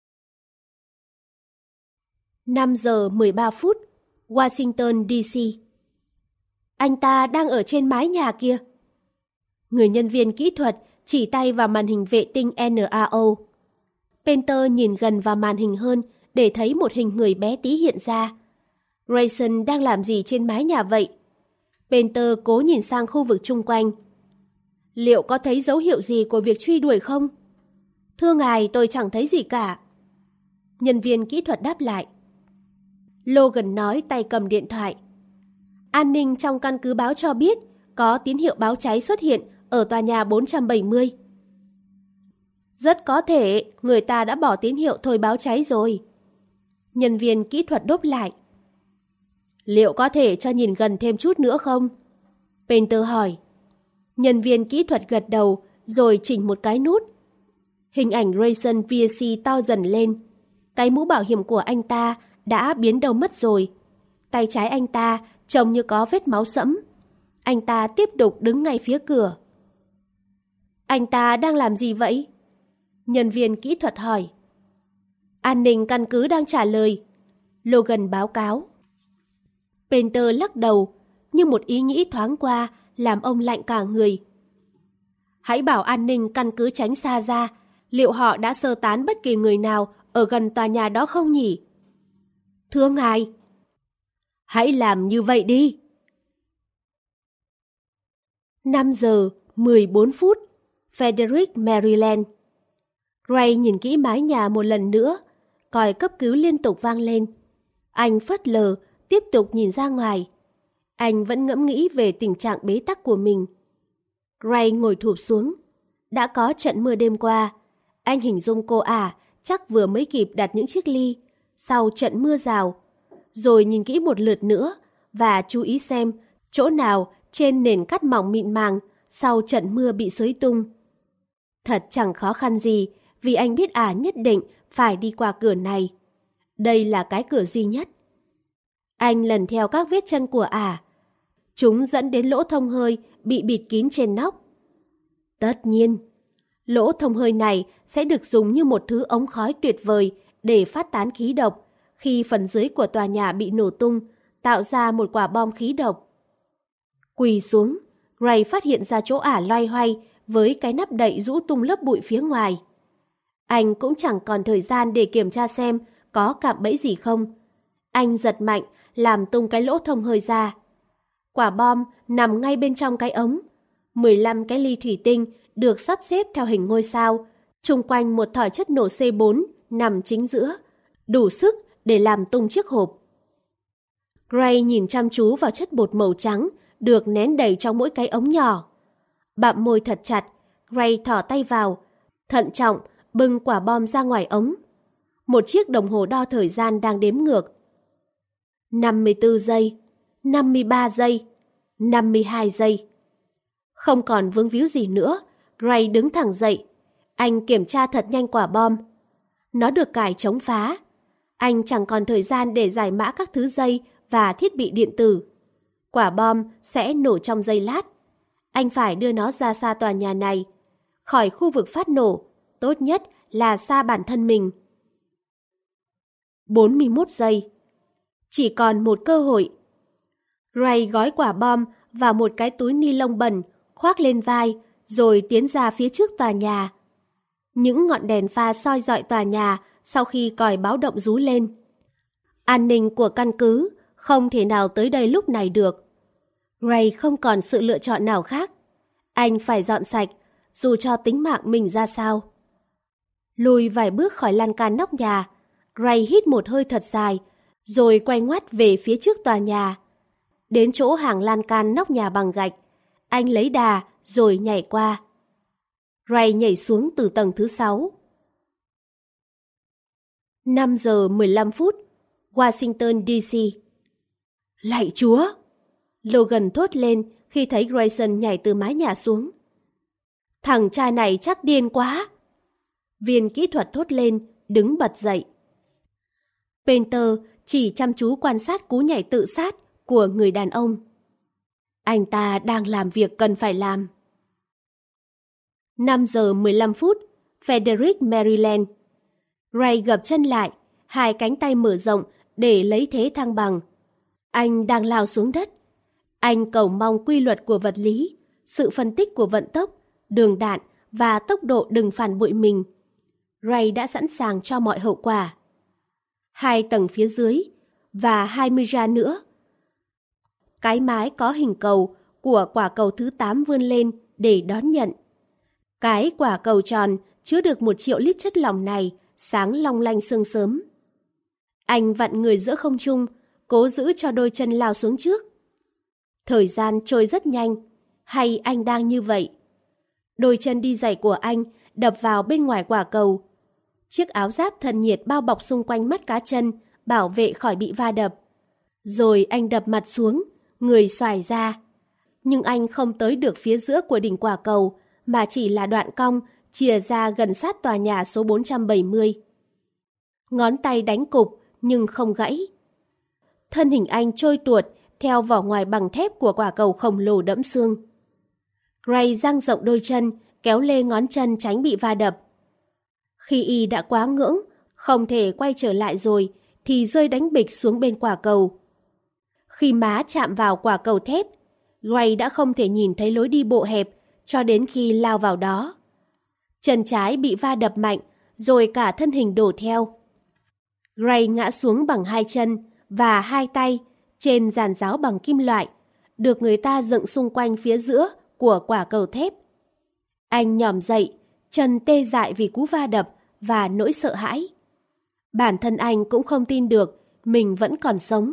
năm giờ mười ba phút, Washington đê xê. Anh ta đang ở trên mái nhà kia. Người nhân viên kỹ thuật chỉ tay vào màn hình vệ tinh en rờ o. Painter nhìn gần vào màn hình hơn để thấy một hình người bé tí hiện ra. Grayson đang làm gì trên mái nhà vậy? Painter cố nhìn sang khu vực chung quanh. Liệu có thấy dấu hiệu gì của việc truy đuổi không? Thưa ngài, tôi chẳng thấy gì cả. Nhân viên kỹ thuật đáp lại. Logan nói tay cầm điện thoại. An ninh trong căn cứ báo cho biết có tín hiệu báo cháy xuất hiện ở tòa nhà bốn trăm bảy mươi. Rất có thể người ta đã bỏ tín hiệu thôi báo cháy rồi. Nhân viên kỹ thuật đáp lại. Liệu có thể cho nhìn gần thêm chút nữa không? Painter hỏi. Nhân viên kỹ thuật gật đầu rồi chỉnh một cái nút. Hình ảnh Grayson Pierce to dần lên. Cái mũ bảo hiểm của anh ta đã biến đâu mất rồi. Tay trái anh ta trông như có vết máu sẫm. Anh ta tiếp tục đứng ngay phía cửa. Anh ta đang làm gì vậy? Nhân viên kỹ thuật hỏi. An ninh căn cứ đang trả lời. Logan báo cáo. Painter lắc đầu, như một ý nghĩ thoáng qua làm ông lạnh cả người. Hãy bảo an ninh căn cứ tránh xa ra. Liệu họ đã sơ tán bất kỳ người nào ở gần tòa nhà đó không nhỉ? Thưa ngài. Hãy làm như vậy đi. năm giờ mười bốn phút, Frederick, Maryland. Gray nhìn kỹ mái nhà một lần nữa, còi cấp cứu liên tục vang lên. Anh phớt lờ, tiếp tục nhìn ra ngoài. Anh vẫn ngẫm nghĩ về tình trạng bế tắc của mình. Gray ngồi thụp xuống. Đã có trận mưa đêm qua. Anh hình dung cô ả chắc vừa mới kịp đặt những chiếc ly sau trận mưa rào. Rồi nhìn kỹ một lượt nữa và chú ý xem chỗ nào trên nền cát mỏng mịn màng sau trận mưa bị xới tung. Thật chẳng khó khăn gì vì anh biết ả nhất định phải đi qua cửa này. Đây là cái cửa duy nhất. Anh lần theo các vết chân của ả. Chúng dẫn đến lỗ thông hơi bị bịt kín trên nóc. Tất nhiên, lỗ thông hơi này sẽ được dùng như một thứ ống khói tuyệt vời để phát tán khí độc khi phần dưới của tòa nhà bị nổ tung, tạo ra một quả bom khí độc. Quỳ xuống, Gray phát hiện ra chỗ ả loay hoay với cái nắp đậy rũ tung lớp bụi phía ngoài. Anh cũng chẳng còn thời gian để kiểm tra xem có cạm bẫy gì không. Anh giật mạnh, làm tung cái lỗ thông hơi ra. Quả bom nằm ngay bên trong cái ống. mười lăm cái ly thủy tinh được sắp xếp theo hình ngôi sao, chung quanh một thỏi chất nổ C bốn nằm chính giữa, đủ sức để làm tung chiếc hộp. Gray nhìn chăm chú vào chất bột màu trắng được nén đầy trong mỗi cái ống nhỏ. Bặm môi thật chặt, Gray thỏ tay vào, thận trọng bưng quả bom ra ngoài ống. Một chiếc đồng hồ đo thời gian đang đếm ngược. năm mươi tư giây, năm mươi ba giây, năm mươi hai giây. Không còn vướng víu gì nữa, Gray đứng thẳng dậy. Anh kiểm tra thật nhanh quả bom. Nó được cài chống phá. Anh chẳng còn thời gian để giải mã các thứ dây và thiết bị điện tử. Quả bom sẽ nổ trong giây lát. Anh phải đưa nó ra xa tòa nhà này, khỏi khu vực phát nổ, tốt nhất là xa bản thân mình. bốn mươi mốt giây. Chỉ còn một cơ hội. Gray gói quả bom vào một cái túi ni lông bẩn, khoác lên vai, rồi tiến ra phía trước tòa nhà. Những ngọn đèn pha soi rọi tòa nhà sau khi còi báo động rú lên. An ninh của căn cứ không thể nào tới đây lúc này được. Gray không còn sự lựa chọn nào khác. Anh phải dọn sạch, dù cho tính mạng mình ra sao. Lùi vài bước khỏi lan can nóc nhà, Gray hít một hơi thật dài, rồi quay ngoắt về phía trước tòa nhà. Đến chỗ hàng lan can nóc nhà bằng gạch, anh lấy đà rồi nhảy qua. Gray nhảy xuống từ tầng thứ sáu. năm giờ mười lăm phút, Washington đê xê. Lạy Chúa! Logan thốt lên khi thấy Grayson nhảy từ mái nhà xuống. Thằng trai này chắc điên quá! Viên kỹ thuật thốt lên, đứng bật dậy. Painter chỉ chăm chú quan sát cú nhảy tự sát của người đàn ông. Anh ta đang làm việc cần phải làm. năm giờ mười lăm phút, Frederick, Maryland. Gray gập chân lại, hai cánh tay mở rộng để lấy thế thăng bằng. Anh đang lao xuống đất. Anh cầu mong quy luật của vật lý, sự phân tích của vận tốc, đường đạn và tốc độ đừng phản bội mình. Gray đã sẵn sàng cho mọi hậu quả. Hai tầng phía dưới và hai mươi ra nữa. Cái mái có hình cầu của quả cầu thứ tám vươn lên để đón nhận. Cái quả cầu tròn chứa được một triệu lít chất lỏng này sáng long lanh sương sớm. Anh vặn người giữa không trung, cố giữ cho đôi chân lao xuống trước. Thời gian trôi rất nhanh, hay anh đang như vậy? Đôi chân đi giày của anh đập vào bên ngoài quả cầu. Chiếc áo giáp thân nhiệt bao bọc xung quanh mắt cá chân, bảo vệ khỏi bị va đập. Rồi anh đập mặt xuống, người xoài ra. Nhưng anh không tới được phía giữa của đỉnh quả cầu, mà chỉ là đoạn cong chìa ra gần sát tòa nhà số bốn trăm bảy mươi. Ngón tay đánh cục nhưng không gãy. Thân hình anh trôi tuột theo vỏ ngoài bằng thép của quả cầu khổng lồ đẫm xương. Gray dang rộng đôi chân, kéo lê ngón chân tránh bị va đập. Khi y đã quá ngưỡng, không thể quay trở lại rồi, thì rơi đánh bịch xuống bên quả cầu. Khi má chạm vào quả cầu thép, Gray đã không thể nhìn thấy lối đi bộ hẹp cho đến khi lao vào đó. Chân trái bị va đập mạnh, rồi cả thân hình đổ theo. Gray ngã xuống bằng hai chân và hai tay trên giàn giáo bằng kim loại, được người ta dựng xung quanh phía giữa của quả cầu thép. Anh nhòm dậy, chân tê dại vì cú va đập và nỗi sợ hãi. Bản thân anh cũng không tin được mình vẫn còn sống.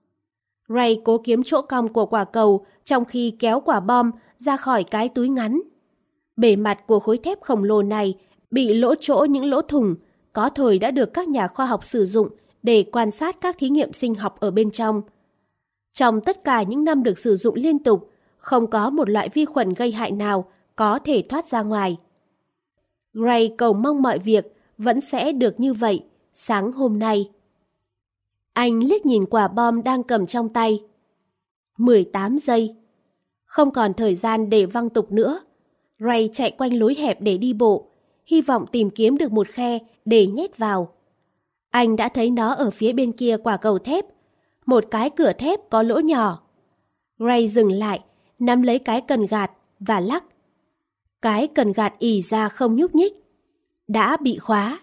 Gray cố kiếm chỗ cong của quả cầu trong khi kéo quả bom ra khỏi cái túi ngắn. Bề mặt của khối thép khổng lồ này bị lỗ chỗ những lỗ thủng, có thời đã được các nhà khoa học sử dụng để quan sát các thí nghiệm sinh học ở bên trong. Trong tất cả những năm được sử dụng liên tục, không có một loại vi khuẩn gây hại nào có thể thoát ra ngoài. Gray cầu mong mọi việc vẫn sẽ được như vậy sáng hôm nay. Anh liếc nhìn quả bom đang cầm trong tay. mười tám giây. Không còn thời gian để văng tục nữa. Gray chạy quanh lối hẹp để đi bộ, hy vọng tìm kiếm được một khe để nhét vào. Anh đã thấy nó ở phía bên kia quả cầu thép, một cái cửa thép có lỗ nhỏ. Gray dừng lại, nắm lấy cái cần gạt và lắc. Cái cần gạt ì ra không nhúc nhích. Đã bị khóa.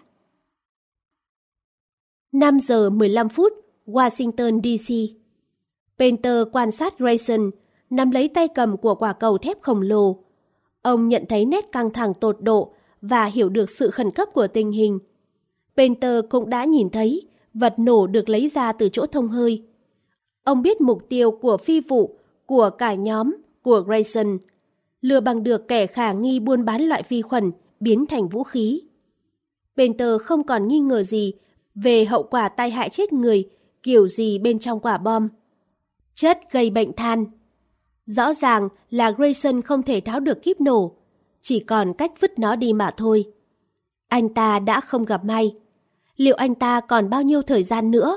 năm giờ mười lăm phút, Washington đê xê. Painter quan sát Grayson, nắm lấy tay cầm của quả cầu thép khổng lồ. Ông nhận thấy nét căng thẳng tột độ và hiểu được sự khẩn cấp của tình hình. Painter cũng đã nhìn thấy vật nổ được lấy ra từ chỗ thông hơi. Ông biết mục tiêu của phi vụ của cả nhóm của Grayson, lừa bằng được kẻ khả nghi buôn bán loại vi khuẩn biến thành vũ khí. Painter không còn nghi ngờ gì về hậu quả tai hại chết người kiểu gì bên trong quả bom. Chất gây bệnh than. Rõ ràng là Grayson không thể tháo được kíp nổ, chỉ còn cách vứt nó đi mà thôi. Anh ta đã không gặp may. Liệu anh ta còn bao nhiêu thời gian nữa?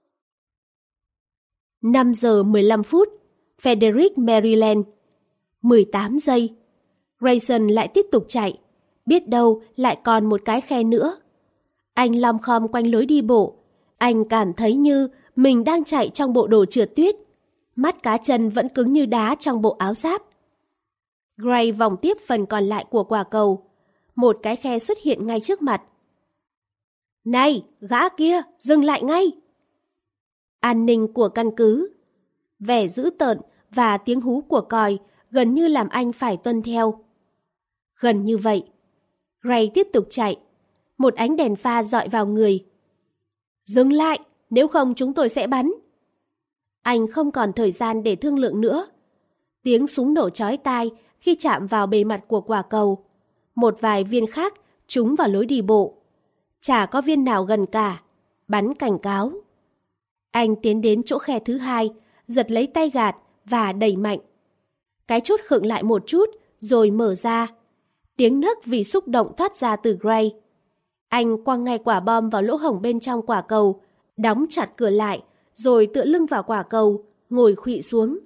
năm giờ mười lăm phút, Frederick, Maryland. mười tám giây. Grayson lại tiếp tục chạy. Biết đâu lại còn một cái khe nữa. Anh lom khom quanh lối đi bộ. Anh cảm thấy như mình đang chạy trong bộ đồ trượt tuyết. Mắt cá chân vẫn cứng như đá trong bộ áo giáp. Gray vòng tiếp phần còn lại của quả cầu. Một cái khe xuất hiện ngay trước mặt. Này, gã kia, dừng lại ngay! An ninh của căn cứ. Vẻ dữ tợn và tiếng hú của còi gần như làm anh phải tuân theo. Gần như vậy. Gray tiếp tục chạy. Một ánh đèn pha dọi vào người. Dừng lại, nếu không chúng tôi sẽ bắn. Anh không còn thời gian để thương lượng nữa. Tiếng súng nổ chói tai khi chạm vào bề mặt của quả cầu. Một vài viên khác trúng vào lối đi bộ. Chả có viên nào gần cả. Bắn cảnh cáo. Anh tiến đến chỗ khe thứ hai, giật lấy tay gạt và đẩy mạnh. Cái chốt khựng lại một chút rồi mở ra. Tiếng nấc vì xúc động thoát ra từ Gray. Anh quăng ngay quả bom vào lỗ hổng bên trong quả cầu, đóng chặt cửa lại, rồi tựa lưng vào quả cầu, ngồi khuỵu xuống.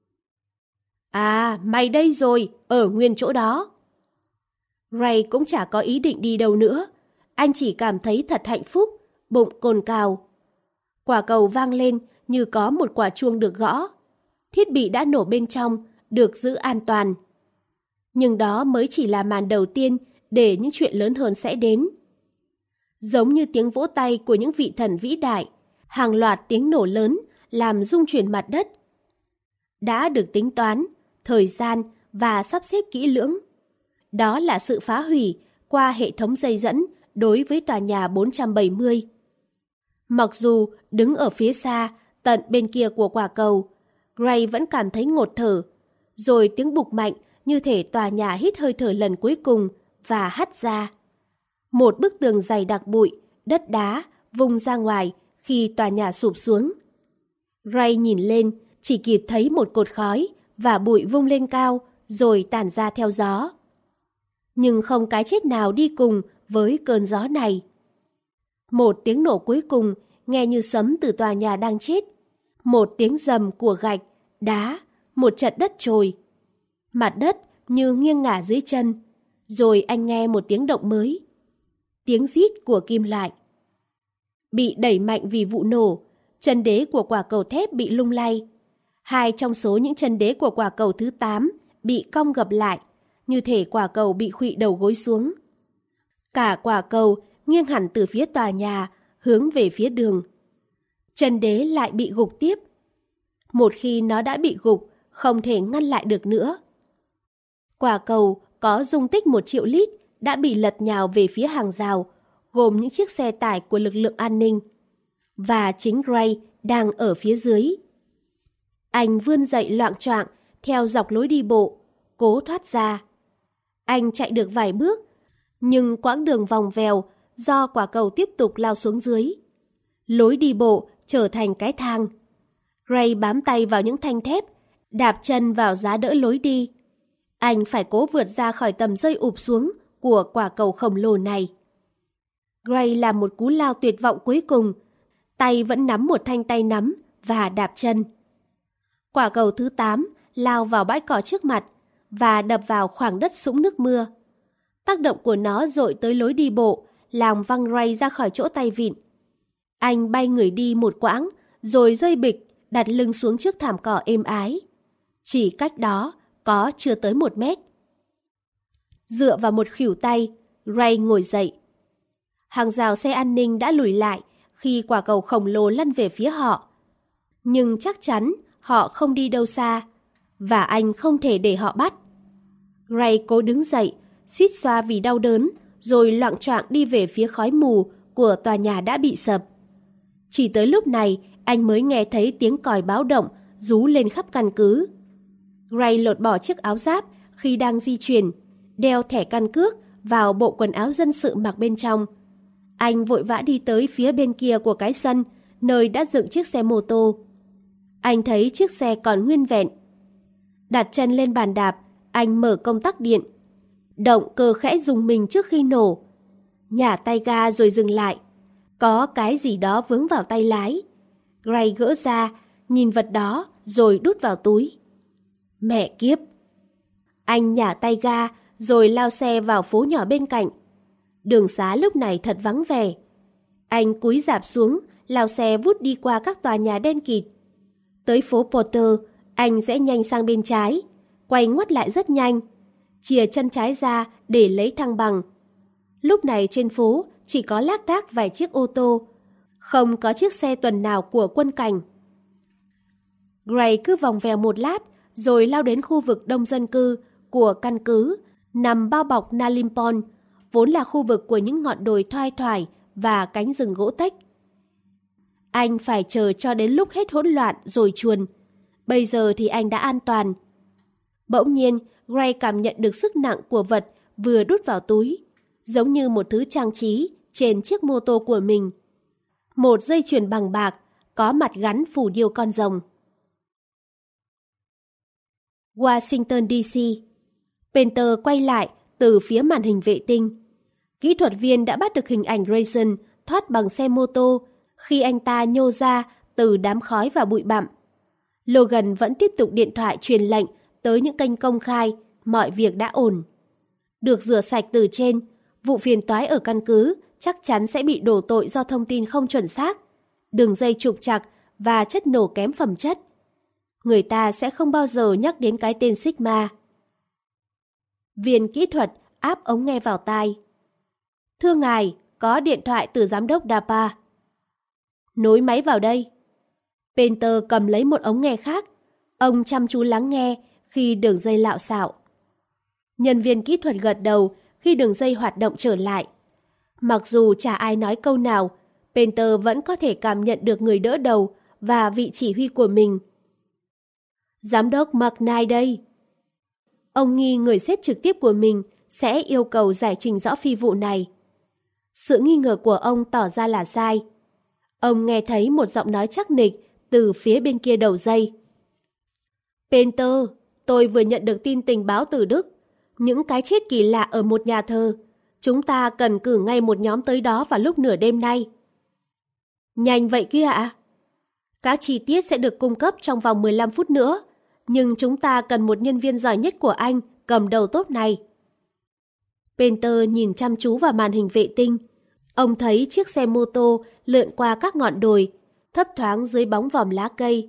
À, mày đây rồi, ở nguyên chỗ đó. Gray cũng chả có ý định đi đâu nữa. Anh chỉ cảm thấy thật hạnh phúc, bụng cồn cào. Quả cầu vang lên như có một quả chuông được gõ. Thiết bị đã nổ bên trong, được giữ an toàn. Nhưng đó mới chỉ là màn đầu tiên để những chuyện lớn hơn sẽ đến. Giống như tiếng vỗ tay của những vị thần vĩ đại, hàng loạt tiếng nổ lớn làm rung chuyển mặt đất. Đã được tính toán, thời gian và sắp xếp kỹ lưỡng. Đó là sự phá hủy qua hệ thống dây dẫn đối với tòa nhà bốn trăm bảy mươi. Mặc dù đứng ở phía xa, tận bên kia của quả cầu, Gray vẫn cảm thấy ngột thở, rồi tiếng bục mạnh như thể tòa nhà hít hơi thở lần cuối cùng và hắt ra. Một bức tường dày đặc bụi, đất đá vung ra ngoài khi tòa nhà sụp xuống. Gray nhìn lên, chỉ kịp thấy một cột khói và bụi vung lên cao rồi tản ra theo gió. Nhưng không cái chết nào đi cùng với cơn gió này. Một tiếng nổ cuối cùng nghe như sấm từ tòa nhà đang chết. Một tiếng rầm của gạch, đá, một trận đất trồi. Mặt đất như nghiêng ngả dưới chân. Rồi anh nghe một tiếng động mới. Tiếng rít của kim loại. Bị đẩy mạnh vì vụ nổ, chân đế của quả cầu thép bị lung lay. Hai trong số những chân đế của quả cầu thứ tám bị cong gập lại, như thể quả cầu bị khuỵu đầu gối xuống. Cả quả cầu nghiêng hẳn từ phía tòa nhà, hướng về phía đường. Chân đế lại bị gục tiếp. Một khi nó đã bị gục, không thể ngăn lại được nữa. Quả cầu có dung tích một triệu lít đã bị lật nhào về phía hàng rào, gồm những chiếc xe tải của lực lượng an ninh. Và chính Gray đang ở phía dưới. Anh vươn dậy loạng choạng theo dọc lối đi bộ, cố thoát ra. Anh chạy được vài bước, nhưng quãng đường vòng vèo do quả cầu tiếp tục lao xuống dưới. Lối đi bộ trở thành cái thang. Gray bám tay vào những thanh thép, đạp chân vào giá đỡ lối đi. Anh phải cố vượt ra khỏi tầm rơi ụp xuống của quả cầu khổng lồ này. Gray làm một cú lao tuyệt vọng cuối cùng, tay vẫn nắm một thanh tay nắm và đạp chân. Quả cầu thứ tám lao vào bãi cỏ trước mặt và đập vào khoảng đất sũng nước mưa. Tác động của nó dội tới lối đi bộ, làm văng Gray ra khỏi chỗ tay vịn. Anh bay người đi một quãng, rồi rơi bịch, đặt lưng xuống trước thảm cỏ êm ái. Chỉ cách đó có chưa tới một mét. Dựa vào một khuỷu tay, Ray ngồi dậy. Hàng rào xe an ninh đã lùi lại khi quả cầu khổng lồ lăn về phía họ. Nhưng chắc chắn họ không đi đâu xa, và anh không thể để họ bắt. Ray cố đứng dậy, suýt xoa vì đau đớn, rồi loạng choạng đi về phía khói mù của tòa nhà đã bị sập. Chỉ tới lúc này, anh mới nghe thấy tiếng còi báo động rú lên khắp căn cứ. Ray lột bỏ chiếc áo giáp khi đang di chuyển, đeo thẻ căn cước vào bộ quần áo dân sự mặc bên trong. Anh vội vã đi tới phía bên kia của cái sân, nơi đã dựng chiếc xe mô tô. Anh thấy chiếc xe còn nguyên vẹn. Đặt chân lên bàn đạp, anh mở công tắc điện. Động cơ khẽ rung mình trước khi nổ. Nhả tay ga rồi dừng lại. Có cái gì đó vướng vào tay lái. Ray gỡ ra, nhìn vật đó rồi đút vào túi. Mẹ kiếp! Anh nhả tay ga rồi lao xe vào phố nhỏ bên cạnh. Đường xá lúc này thật vắng vẻ. Anh cúi rạp xuống, lao xe vút đi qua các tòa nhà đen kịt. Tới phố Porter, anh rẽ nhanh sang bên trái, quay ngoắt lại rất nhanh, chìa chân trái ra để lấy thăng bằng. Lúc này trên phố chỉ có lác đác vài chiếc ô tô, không có chiếc xe tuần nào của quân cảnh. Gray cứ vòng vèo một lát, rồi lao đến khu vực đông dân cư của căn cứ, nằm bao bọc Nalimpon, vốn là khu vực của những ngọn đồi thoai thoải và cánh rừng gỗ tếch. Anh phải chờ cho đến lúc hết hỗn loạn rồi chuồn. Bây giờ thì anh đã an toàn. Bỗng nhiên, Gray cảm nhận được sức nặng của vật vừa đút vào túi, giống như một thứ trang trí trên chiếc mô tô của mình. Một dây chuyền bằng bạc, có mặt gắn phủ điêu con rồng. Washington đê xê. Painter quay lại từ phía màn hình vệ tinh. Kỹ thuật viên đã bắt được hình ảnh Grayson thoát bằng xe mô tô khi anh ta nhô ra từ đám khói và bụi bặm. Logan vẫn tiếp tục điện thoại truyền lệnh tới những kênh công khai, mọi việc đã ổn. Được rửa sạch từ trên, vụ phiền toái ở căn cứ chắc chắn sẽ bị đổ tội do thông tin không chuẩn xác, đường dây trục trặc và chất nổ kém phẩm chất. Người ta sẽ không bao giờ nhắc đến cái tên Sigma. Viên kỹ thuật áp ống nghe vào tai. Thưa ngài, có điện thoại từ giám đốc đê a pê a. Nối máy vào đây. Painter cầm lấy một ống nghe khác. Ông chăm chú lắng nghe khi đường dây lạo xạo. Nhân viên kỹ thuật gật đầu khi đường dây hoạt động trở lại. Mặc dù chả ai nói câu nào, Painter vẫn có thể cảm nhận được người đỡ đầu và vị chỉ huy của mình. Giám đốc McKnight đây. Ông nghi người sếp trực tiếp của mình sẽ yêu cầu giải trình rõ phi vụ này. Sự nghi ngờ của ông tỏ ra là sai. Ông nghe thấy một giọng nói chắc nịch từ phía bên kia đầu dây. Painter, tôi vừa nhận được tin tình báo từ Đức. Những cái chết kỳ lạ ở một nhà thờ. Chúng ta cần cử ngay một nhóm tới đó vào lúc nửa đêm nay. Nhanh vậy kia ạ? Các chi tiết sẽ được cung cấp trong vòng mười lăm phút nữa. Nhưng chúng ta cần một nhân viên giỏi nhất của anh cầm đầu tốt này. Painter nhìn chăm chú vào màn hình vệ tinh. Ông thấy chiếc xe mô tô lượn qua các ngọn đồi, thấp thoáng dưới bóng vòm lá cây.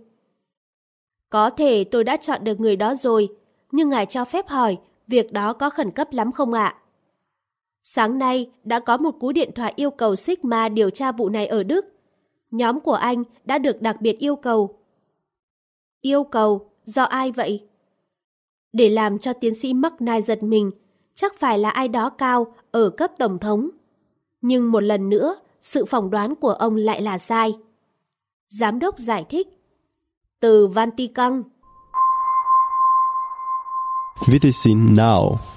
Có thể tôi đã chọn được người đó rồi, nhưng ngài cho phép hỏi, việc đó có khẩn cấp lắm không ạ? Sáng nay đã có một cú điện thoại yêu cầu Sigma điều tra vụ này ở Đức. Nhóm của anh đã được đặc biệt yêu cầu. Yêu cầu? Do ai vậy? Để làm cho tiến sĩ McKnight giật mình, chắc phải là ai đó cao ở cấp tổng thống. Nhưng một lần nữa, sự phỏng đoán của ông lại là sai. Giám đốc giải thích. Từ Vatican. Wiedersehen now.